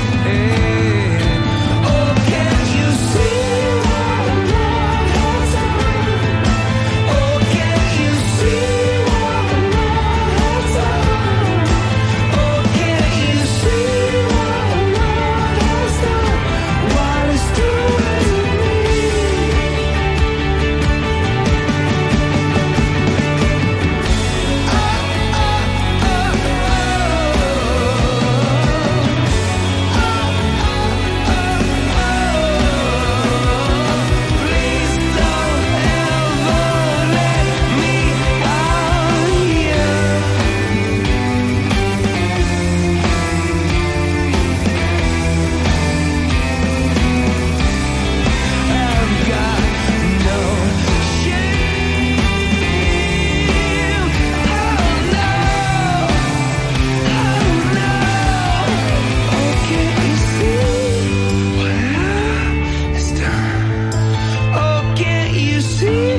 Oh, can't you see what love has done? Oh, can't you see what love has done? Oh, can't you see what love has done? What it's doing to me? Please don't ever let me out here. I've got no shame. Oh no, oh no. Oh, can't you see what love has done? Oh, can't you see?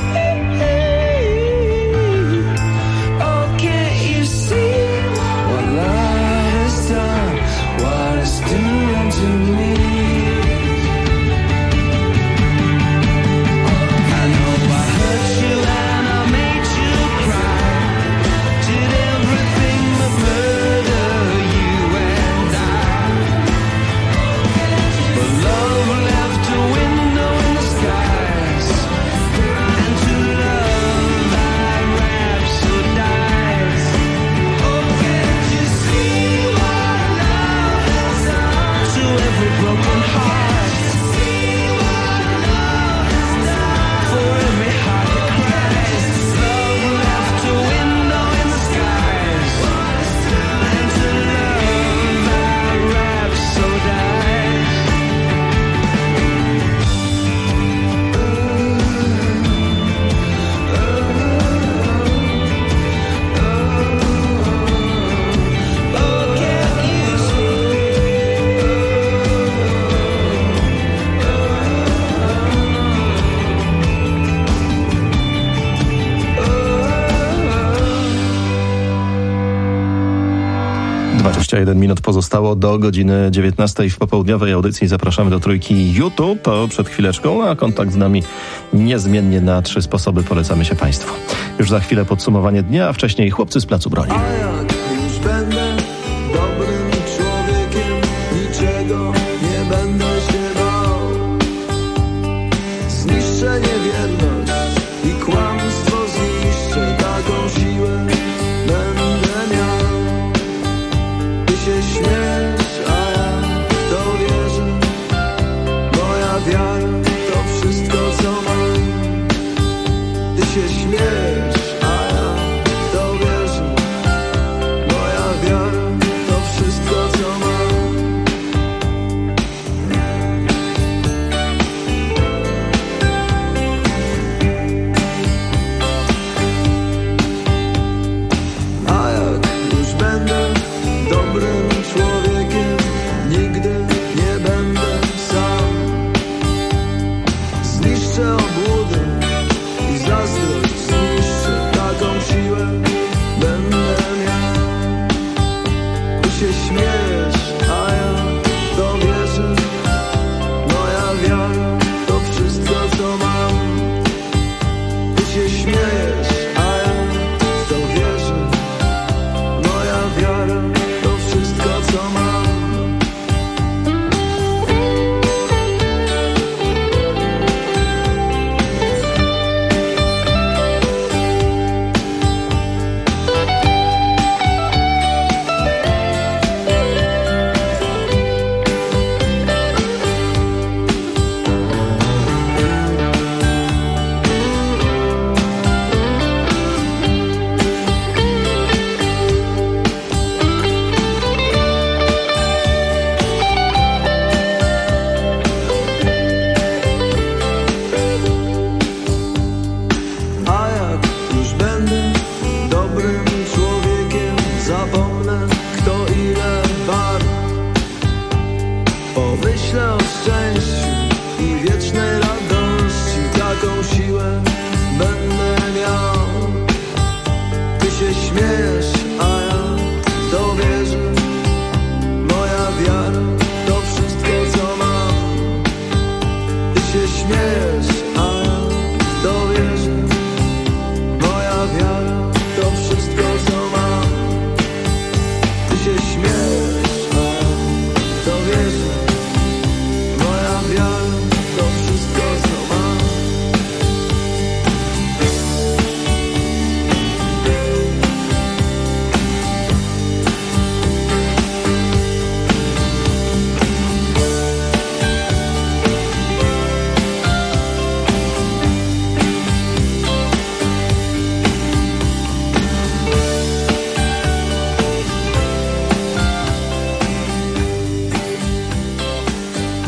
Oh, can't you see what love has done? What it's doing to me? I know I hurt you and I made you cry. Did everything but murder you and I. But love left a window in the skies, and to love I rhapsodize. Oh, can't you see what love has done to every broken heart? For every heart that cries, love left a window in the skies, and to love I rhapsodize. 21 minut pozostało do godziny 19 w popołudniowej audycji. Zapraszamy do Trójki YouTube. To przed chwileczką, a kontakt z nami niezmiennie na 3 sposoby polecamy się państwu. Już za chwilę podsumowanie dnia, a wcześniej chłopcy z Placu Broni. Już będę dobrym człowiekiem, niczego nie będę się bał. Zniszczę niewierność i kłamstwo zniszczę, taką siłę będę miał. By się śmiać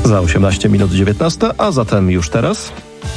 Za 18 minut 19, a zatem już teraz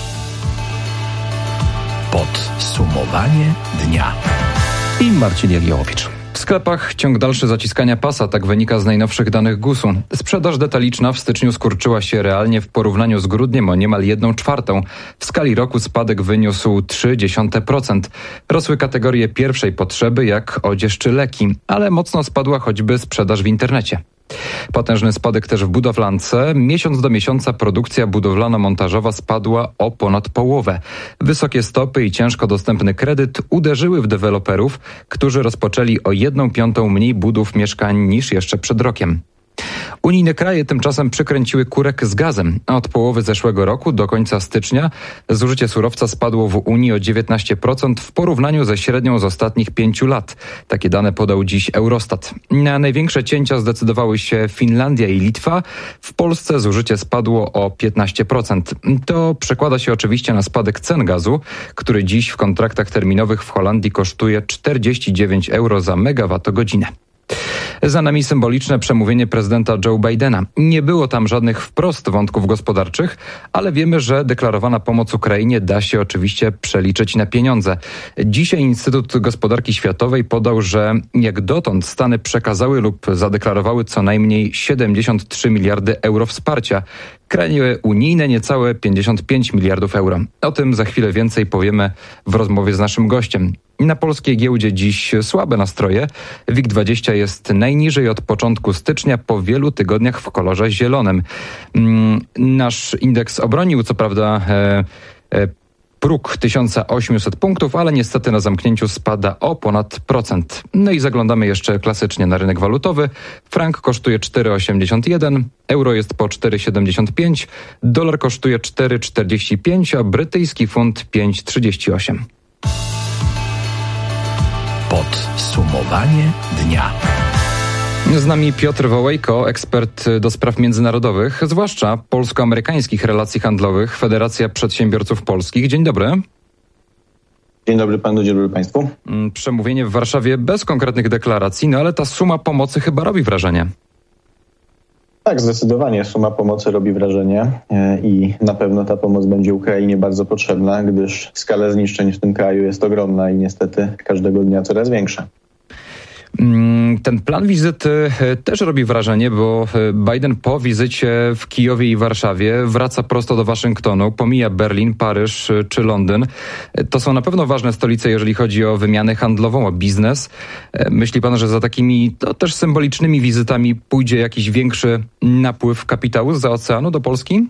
Podsumowanie dnia. I Marcin Jagiełowicz. W sklepach ciąg dalszy zaciskania pasa, tak wynika z najnowszych danych GUS-u. Sprzedaż detaliczna w styczniu skurczyła się realnie w porównaniu z grudniem o niemal 1/4. W skali roku spadek wyniósł 0,3%. Rosły kategorie pierwszej potrzeby jak odzież czy leki, ale mocno spadła choćby sprzedaż w internecie. Potężny spadek też w budowlance. Miesiąc do miesiąca produkcja budowlano-montażowa spadła o ponad połowę. Wysokie stopy i ciężko dostępny kredyt uderzyły w deweloperów, którzy rozpoczęli o 1/5 mniej budów mieszkań niż jeszcze przed rokiem. Unijne kraje tymczasem przykręciły kurek z gazem, a od połowy zeszłego roku do końca stycznia zużycie surowca spadło w Unii o 19% w porównaniu ze średnią z ostatnich 5 lat. Takie dane podał dziś Eurostat. Na największe cięcia zdecydowały się Finlandia i Litwa. W Polsce zużycie spadło o 15%. To przekłada się oczywiście na spadek cen gazu, który dziś w kontraktach terminowych w Holandii kosztuje 49 euro za megawattogodzinę. Za nami symboliczne przemówienie prezydenta Joe Bidena. Nie było tam żadnych wprost wątków gospodarczych, ale wiemy, że deklarowana pomoc Ukrainie da się oczywiście przeliczyć na pieniądze. Dzisiaj Instytut Gospodarki Światowej podał, że jak dotąd Stany przekazały lub zadeklarowały co najmniej 73 miliardy euro wsparcia. Kraje unijne niecałe 55 miliardów euro. O tym za chwilę więcej powiemy w rozmowie z naszym gościem. Na polskiej giełdzie dziś słabe nastroje. WIG20 jest najniżej od początku stycznia po wielu tygodniach w kolorze zielonym. Nasz indeks obronił co prawda próg 1800 punktów, ale niestety na zamknięciu spada o ponad procent. No i zaglądamy jeszcze klasycznie na rynek walutowy. Frank kosztuje 4,81, euro jest po 4,75, dolar kosztuje 4,45, a brytyjski funt 5,38. Podsumowanie dnia. Z nami Piotr Wołejko, ekspert do spraw międzynarodowych, zwłaszcza polsko-amerykańskich relacji handlowych, Federacja Przedsiębiorców Polskich. Dzień dobry. Dzień dobry panu, dzień dobry państwu. Przemówienie w Warszawie bez konkretnych deklaracji, no ale ta suma pomocy chyba robi wrażenie. Tak, zdecydowanie suma pomocy robi wrażenie i na pewno ta pomoc będzie Ukrainie bardzo potrzebna, gdyż skala zniszczeń w tym kraju jest ogromna i niestety każdego dnia coraz większa. Ten plan wizyty też robi wrażenie, bo Biden po wizycie w Kijowie i Warszawie wraca prosto do Waszyngtonu, pomija Berlin, Paryż czy Londyn. To są na pewno ważne stolice, jeżeli chodzi o wymianę handlową, o biznes. Myśli pan, że za takimi też symbolicznymi wizytami pójdzie jakiś większy napływ kapitału zza oceanu do Polski?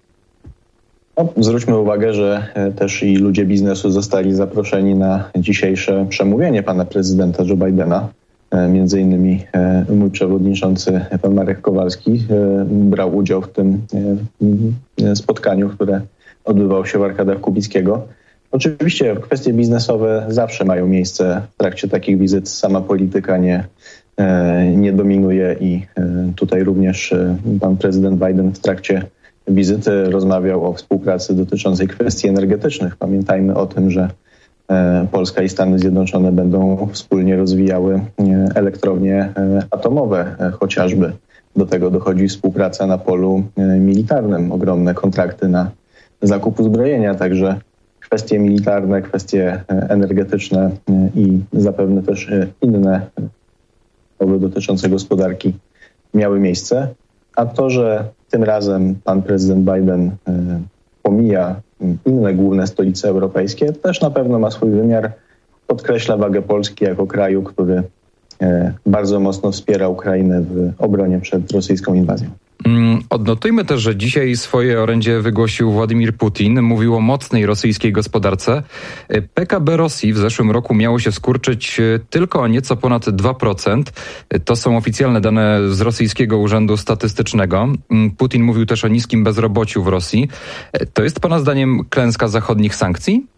No, zwróćmy uwagę, że też i ludzie biznesu zostali zaproszeni na dzisiejsze przemówienie pana prezydenta Joe Bidena. Między innymi mój przewodniczący, pan Marek Kowalski, brał udział w tym spotkaniu, które odbywało się w Arkadach Kubickiego. Oczywiście kwestie biznesowe zawsze mają miejsce w trakcie takich wizyt. Sama polityka nie dominuje i tutaj również pan prezydent Biden w trakcie wizyty rozmawiał o współpracy dotyczącej kwestii energetycznych. Pamiętajmy o tym, że Polska i Stany Zjednoczone będą wspólnie rozwijały elektrownie atomowe chociażby. Do tego dochodzi współpraca na polu militarnym, ogromne kontrakty na zakup uzbrojenia, także kwestie militarne, kwestie energetyczne i zapewne też inne dotyczące gospodarki miały miejsce. A to, że tym razem pan prezydent Biden pomija inne główne stolice europejskie, też na pewno ma swój wymiar. Podkreśla wagę Polski jako kraju, który bardzo mocno wspiera Ukrainę w obronie przed rosyjską inwazją. Odnotujmy też, że dzisiaj swoje orędzie wygłosił Władimir Putin. Mówił o mocnej rosyjskiej gospodarce. PKB Rosji w zeszłym roku miało się skurczyć tylko o nieco ponad 2%. To są oficjalne dane z rosyjskiego urzędu statystycznego. Putin mówił też o niskim bezrobociu w Rosji. To jest pana zdaniem klęska zachodnich sankcji?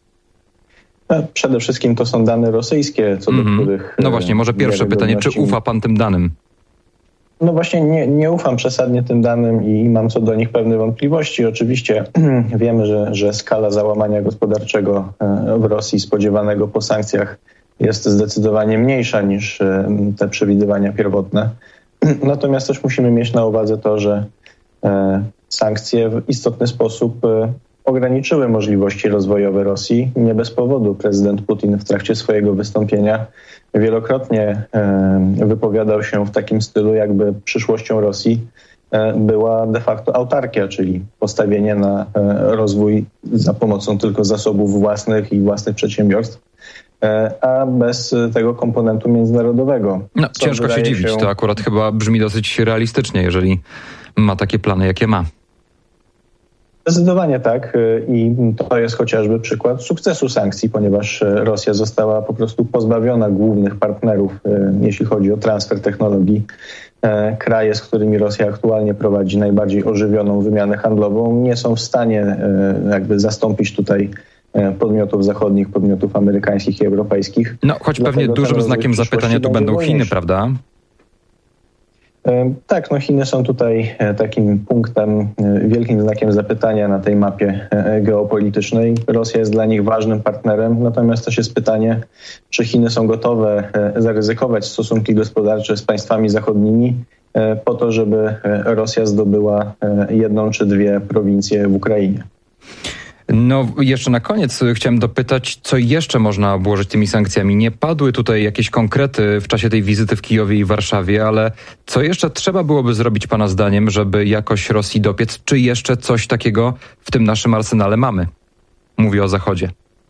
Przede wszystkim to są dane rosyjskie, co do których... No właśnie, może pierwsze pytanie, czy ufa pan tym danym? No właśnie nie ufam przesadnie tym danym i mam co do nich pewne wątpliwości. Oczywiście wiemy, że skala załamania gospodarczego w Rosji spodziewanego po sankcjach jest zdecydowanie mniejsza niż te przewidywania pierwotne. Natomiast też musimy mieć na uwadze to, że sankcje w istotny sposób ograniczyły możliwości rozwojowe Rosji. Nie bez powodu prezydent Putin w trakcie swojego wystąpienia wielokrotnie wypowiadał się w takim stylu, jakby przyszłością Rosji była de facto autarkia, czyli postawienie na rozwój za pomocą tylko zasobów własnych i własnych przedsiębiorstw, a bez tego komponentu międzynarodowego. No, ciężko się dziwić, to akurat chyba brzmi dosyć realistycznie, jeżeli ma takie plany, jakie ma. Zdecydowanie tak i to jest chociażby przykład sukcesu sankcji, ponieważ Rosja została po prostu pozbawiona głównych partnerów, jeśli chodzi o transfer technologii. Kraje, z którymi Rosja aktualnie prowadzi najbardziej ożywioną wymianę handlową, nie są w stanie jakby zastąpić tutaj podmiotów zachodnich, podmiotów amerykańskich i europejskich. No, choć pewnie dużym znakiem zapytania tu będą Chiny, prawda? Tak, no Chiny są tutaj takim punktem, wielkim znakiem zapytania na tej mapie geopolitycznej. Rosja jest dla nich ważnym partnerem, natomiast też jest pytanie, czy Chiny są gotowe zaryzykować stosunki gospodarcze z państwami zachodnimi po to, żeby Rosja zdobyła jedną czy dwie prowincje w Ukrainie. No, jeszcze na koniec chciałem dopytać, co jeszcze można obłożyć tymi sankcjami? Nie padły tutaj jakieś konkrety w czasie tej wizyty w Kijowie i Warszawie, ale co jeszcze trzeba byłoby zrobić pana zdaniem, żeby jakoś Rosji dopiec? Czy jeszcze coś takiego w tym naszym arsenale mamy? Mówię o Zachodzie.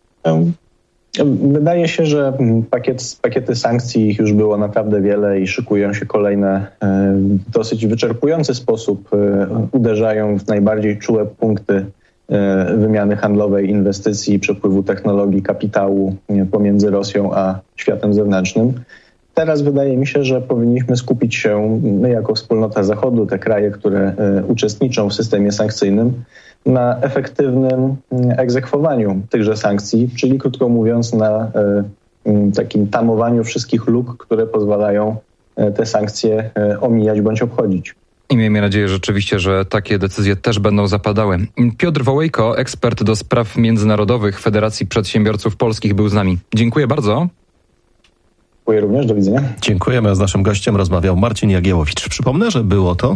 Wydaje się, że pakiety sankcji ich już było naprawdę wiele i szykują się kolejne w dosyć wyczerpujący sposób. Uderzają w najbardziej czułe punkty wymiany handlowej, inwestycji, przepływu technologii, kapitału pomiędzy Rosją a światem zewnętrznym. Teraz wydaje mi się, że powinniśmy skupić się my jako wspólnota Zachodu, te kraje, które uczestniczą w systemie sankcyjnym, na efektywnym egzekwowaniu tychże sankcji, czyli krótko mówiąc na takim tamowaniu wszystkich luk, które pozwalają te sankcje omijać bądź obchodzić. I miejmy nadzieję rzeczywiście, że takie decyzje też będą zapadały. Piotr Wołejko, ekspert do spraw międzynarodowych Federacji Przedsiębiorców Polskich, był z nami. Dziękuję bardzo. Dziękuję również, do widzenia. Dziękujemy. Z naszym gościem rozmawiał Marcin Jagiełowicz. Przypomnę, że było to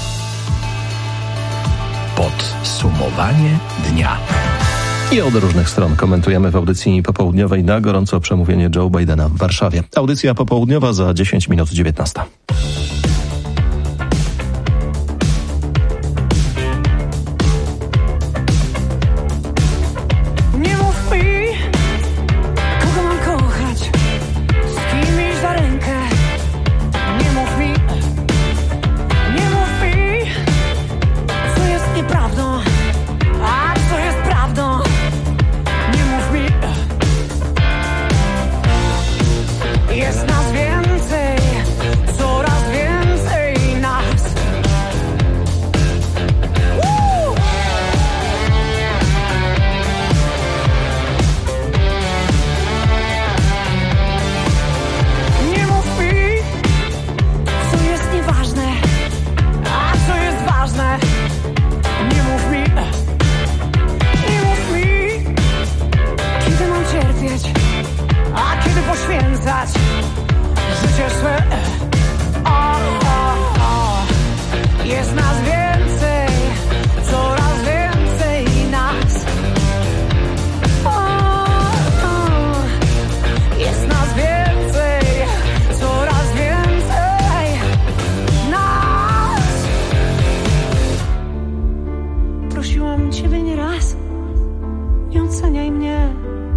podsumowanie dnia. I od różnych stron komentujemy w audycji popołudniowej na gorąco przemówienie Joe Bidena w Warszawie. Audycja popołudniowa za 10 minut 19. Jest nas więcej, coraz więcej nas. Nie mów mi, co jest nieważne, a co jest ważne. Nie mów mi, kiedy mam cierpieć, a kiedy poświęcać życie swe. Jest nas więcej, coraz więcej nas. Jest nas więcej, coraz więcej nas. Prosiłam Ciebie nieraz, nie oceniaj mnie.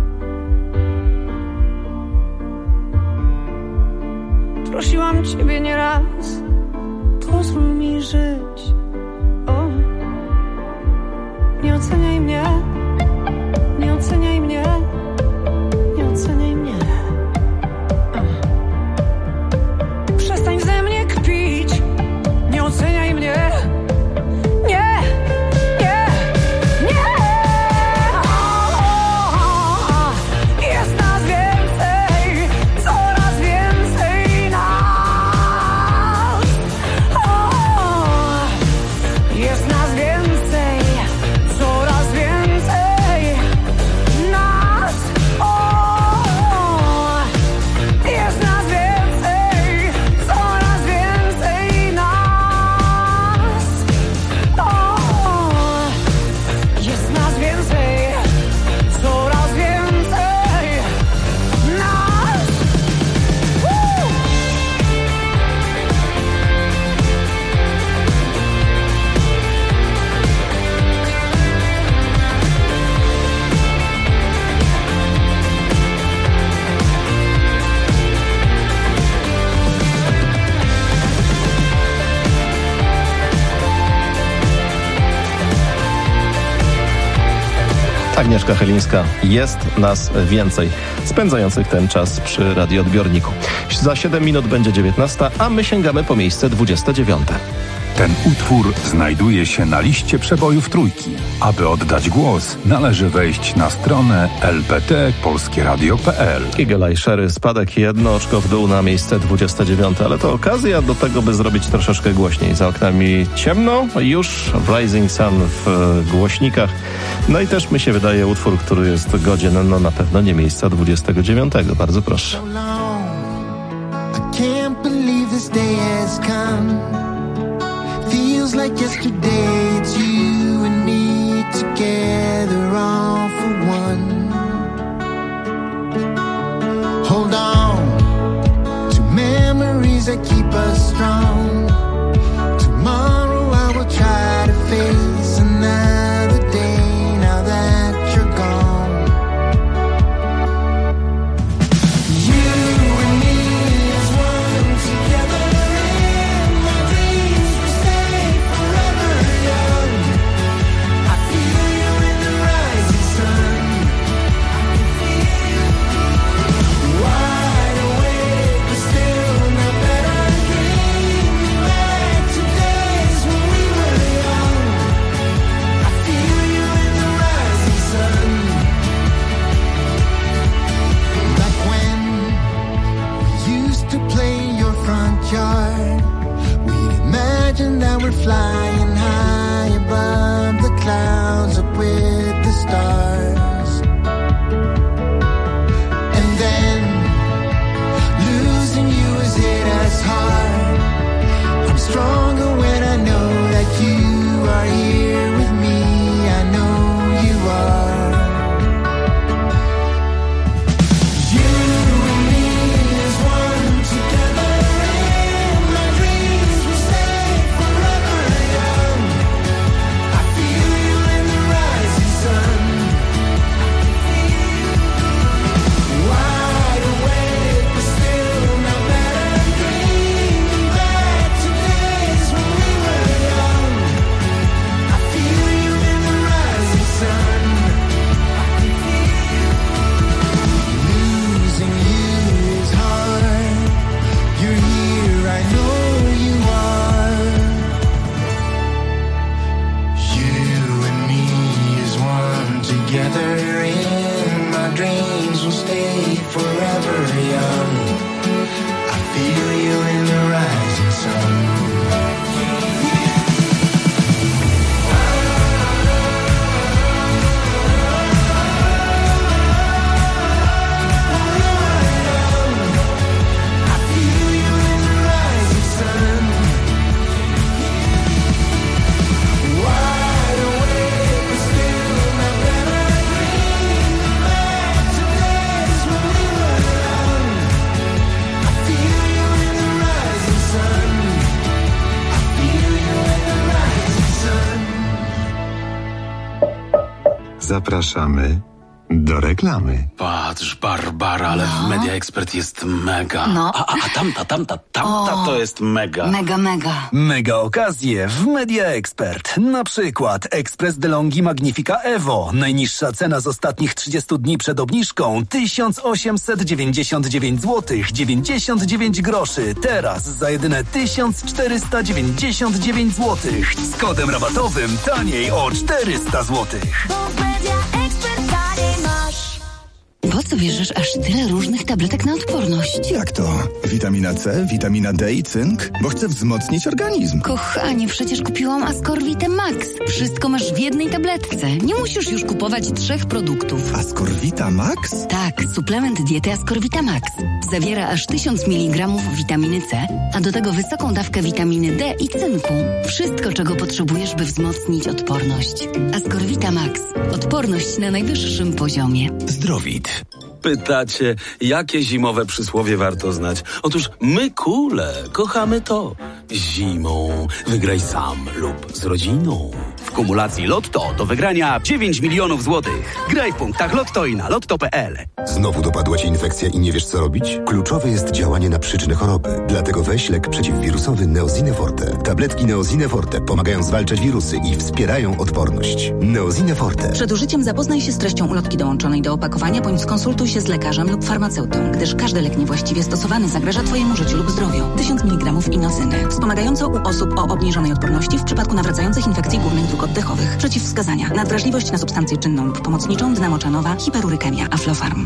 Prosiłam Ciebie nieraz, pozwól mi żyć. Nie oceniaj mnie, nie oceniaj mnie, nie oceniaj mnie. Przestań ze mnie kpić, nie oceniaj mnie. Nie, nie, nie. Jest nas więcej, coraz więcej nas. Agnieszka Chylińska. Jest nas więcej spędzających ten czas przy radioodbiorniku. Za 7 minut będzie 19, a my sięgamy po miejsce 29. Ten utwór znajduje się na liście przebojów Trójki. Aby oddać głos, należy wejść na stronę lpt.polskieradio.pl. Eagle Eye Cherry, spadek 1 oczko w dół na miejsce 29, ale to okazja do tego, by zrobić troszeczkę głośniej. Za oknami ciemno, już w Rising Sun w głośnikach. No i też mi się wydaje utwór, który jest godzien, no na pewno nie miejsca 29. Bardzo proszę. I can't believe this day has come. Feels like yesterday, it's you and me together, all for one. Hold on to memories that keep us strong. Tomorrow I will try to face another day now that you're gone. You and me as one together. We'd imagine that we're flying high above the clouds, up with the stars. And then losing you has hit us hard. I'm stronger when I know that you are here with me. I know you are. Zapraszamy do reklamy. Patrz, Barbara, ale w Media Expert jest mega. No. A tamta to jest mega. Mega. Mega okazje w Media Expert. Na przykład Express DeLonghi Magnifica Evo. Najniższa cena z ostatnich 30 dni przed obniżką 1899 zł 99 groszy. Teraz za jedyne 1499 zł. Z kodem rabatowym taniej o 400 zł. Po co bierzesz aż tyle różnych tabletek na odporność? Jak to? Witamina C, witamina D i cynk? Bo chcę wzmocnić organizm. Kochanie, przecież kupiłam Ascorvitę Max. Wszystko masz w jednej tabletce. Nie musisz już kupować 3 produktów. Ascorvita Max? Tak, suplement diety Ascorvita Max. Zawiera aż 1000 mg witaminy C, a do tego wysoką dawkę witaminy D i cynku. Wszystko, czego potrzebujesz, by wzmocnić odporność. Ascorvita Max. Odporność na najwyższym poziomie. Zdrowit. Pytacie, jakie zimowe przysłowie warto znać? Otóż my kule kochamy to. Zimą wygraj sam lub z rodziną. W kumulacji Lotto do wygrania 9 milionów złotych. Graj w punktach Lotto i na lotto.pl. Znowu dopadła cię infekcja i nie wiesz, co robić? Kluczowe jest działanie na przyczynę choroby. Dlatego weź lek przeciwwirusowy Neosine Forte. Tabletki Neosine Forte pomagają zwalczać wirusy i wspierają odporność. Neosine Forte. Przed użyciem zapoznaj się z treścią ulotki dołączonej do opakowania, bądź skonsultuj się z lekarzem lub farmaceutą, gdyż każdy lek niewłaściwie stosowany zagraża Twojemu życiu lub zdrowiu. 1000 mg inozyny. Wspomagająco u osób o obniżonej odporności w przypadku nawracających infekcji górnych dróg oddechowych. Przeciwwskazania. Nadwrażliwość na substancję czynną lub pomocniczą, dynamo-czanowa, hiperurykemia, Aflofarm.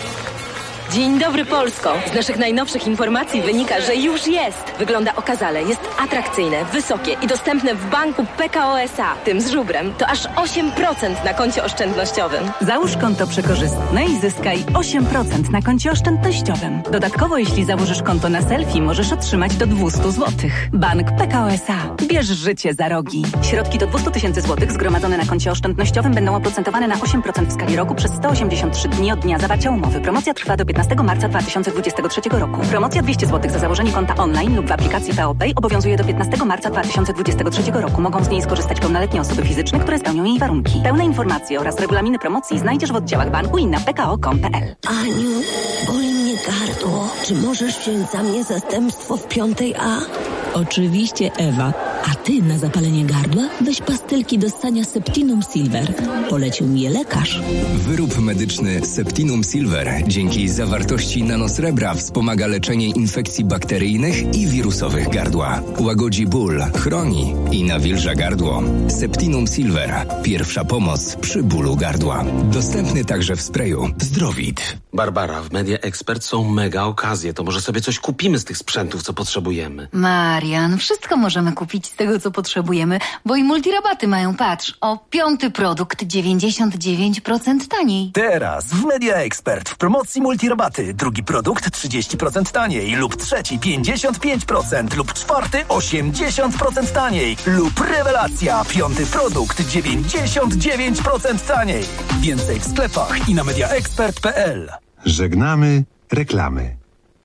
Dzień dobry, Polsko! Z naszych najnowszych informacji wynika, że już jest. Wygląda okazale, jest atrakcyjne, wysokie i dostępne w banku PKO SA. Tym z żubrem to aż 8% na koncie oszczędnościowym. Załóż konto przekorzystne i zyskaj 8% na koncie oszczędnościowym. Dodatkowo, jeśli założysz konto na selfie, możesz otrzymać do 200 zł. Bank PKO SA. Bierz życie za rogi. Środki do 200 000 złotych zgromadzone na koncie oszczędnościowym będą oprocentowane na 8% w skali roku przez 183 dni od dnia zawarcia umowy. Promocja trwa do 15 marca 2023 roku. Promocja 200 zł za założenie konta online lub w aplikacji PO Pay obowiązuje do 15 marca 2023 roku. Mogą z niej skorzystać pełnoletnie osoby fizyczne, które spełnią jej warunki. Pełne informacje oraz regulaminy promocji znajdziesz w oddziałach banku i na pko.com.pl. Aniu, boli mnie gardło. Czy możesz wziąć za mnie zastępstwo w 5A? Oczywiście, Ewa. A ty na zapalenie gardła weź pastylki do ssania Septinum Silver. Polecił mi je lekarz. Wyrób medyczny Septinum Silver dzięki zawartości nanosrebra wspomaga leczenie infekcji bakteryjnych i wirusowych gardła. Łagodzi ból, chroni i nawilża gardło. Septinum Silver. Pierwsza pomoc przy bólu gardła. Dostępny także w sprayu Zdrowit. Barbara, w Media Expert są mega okazje. To może sobie coś kupimy z tych sprzętów, co potrzebujemy. Marian, wszystko możemy kupić z tego, co potrzebujemy, bo i multirabaty mają, patrz, o 5. produkt 99% taniej. Teraz w Media Expert w promocji multirabaty. Drugi produkt 30% taniej lub trzeci 55% lub czwarty 80% taniej lub rewelacja, 5. produkt 99% taniej. Więcej w sklepach i na mediaexpert.pl. Żegnamy reklamy.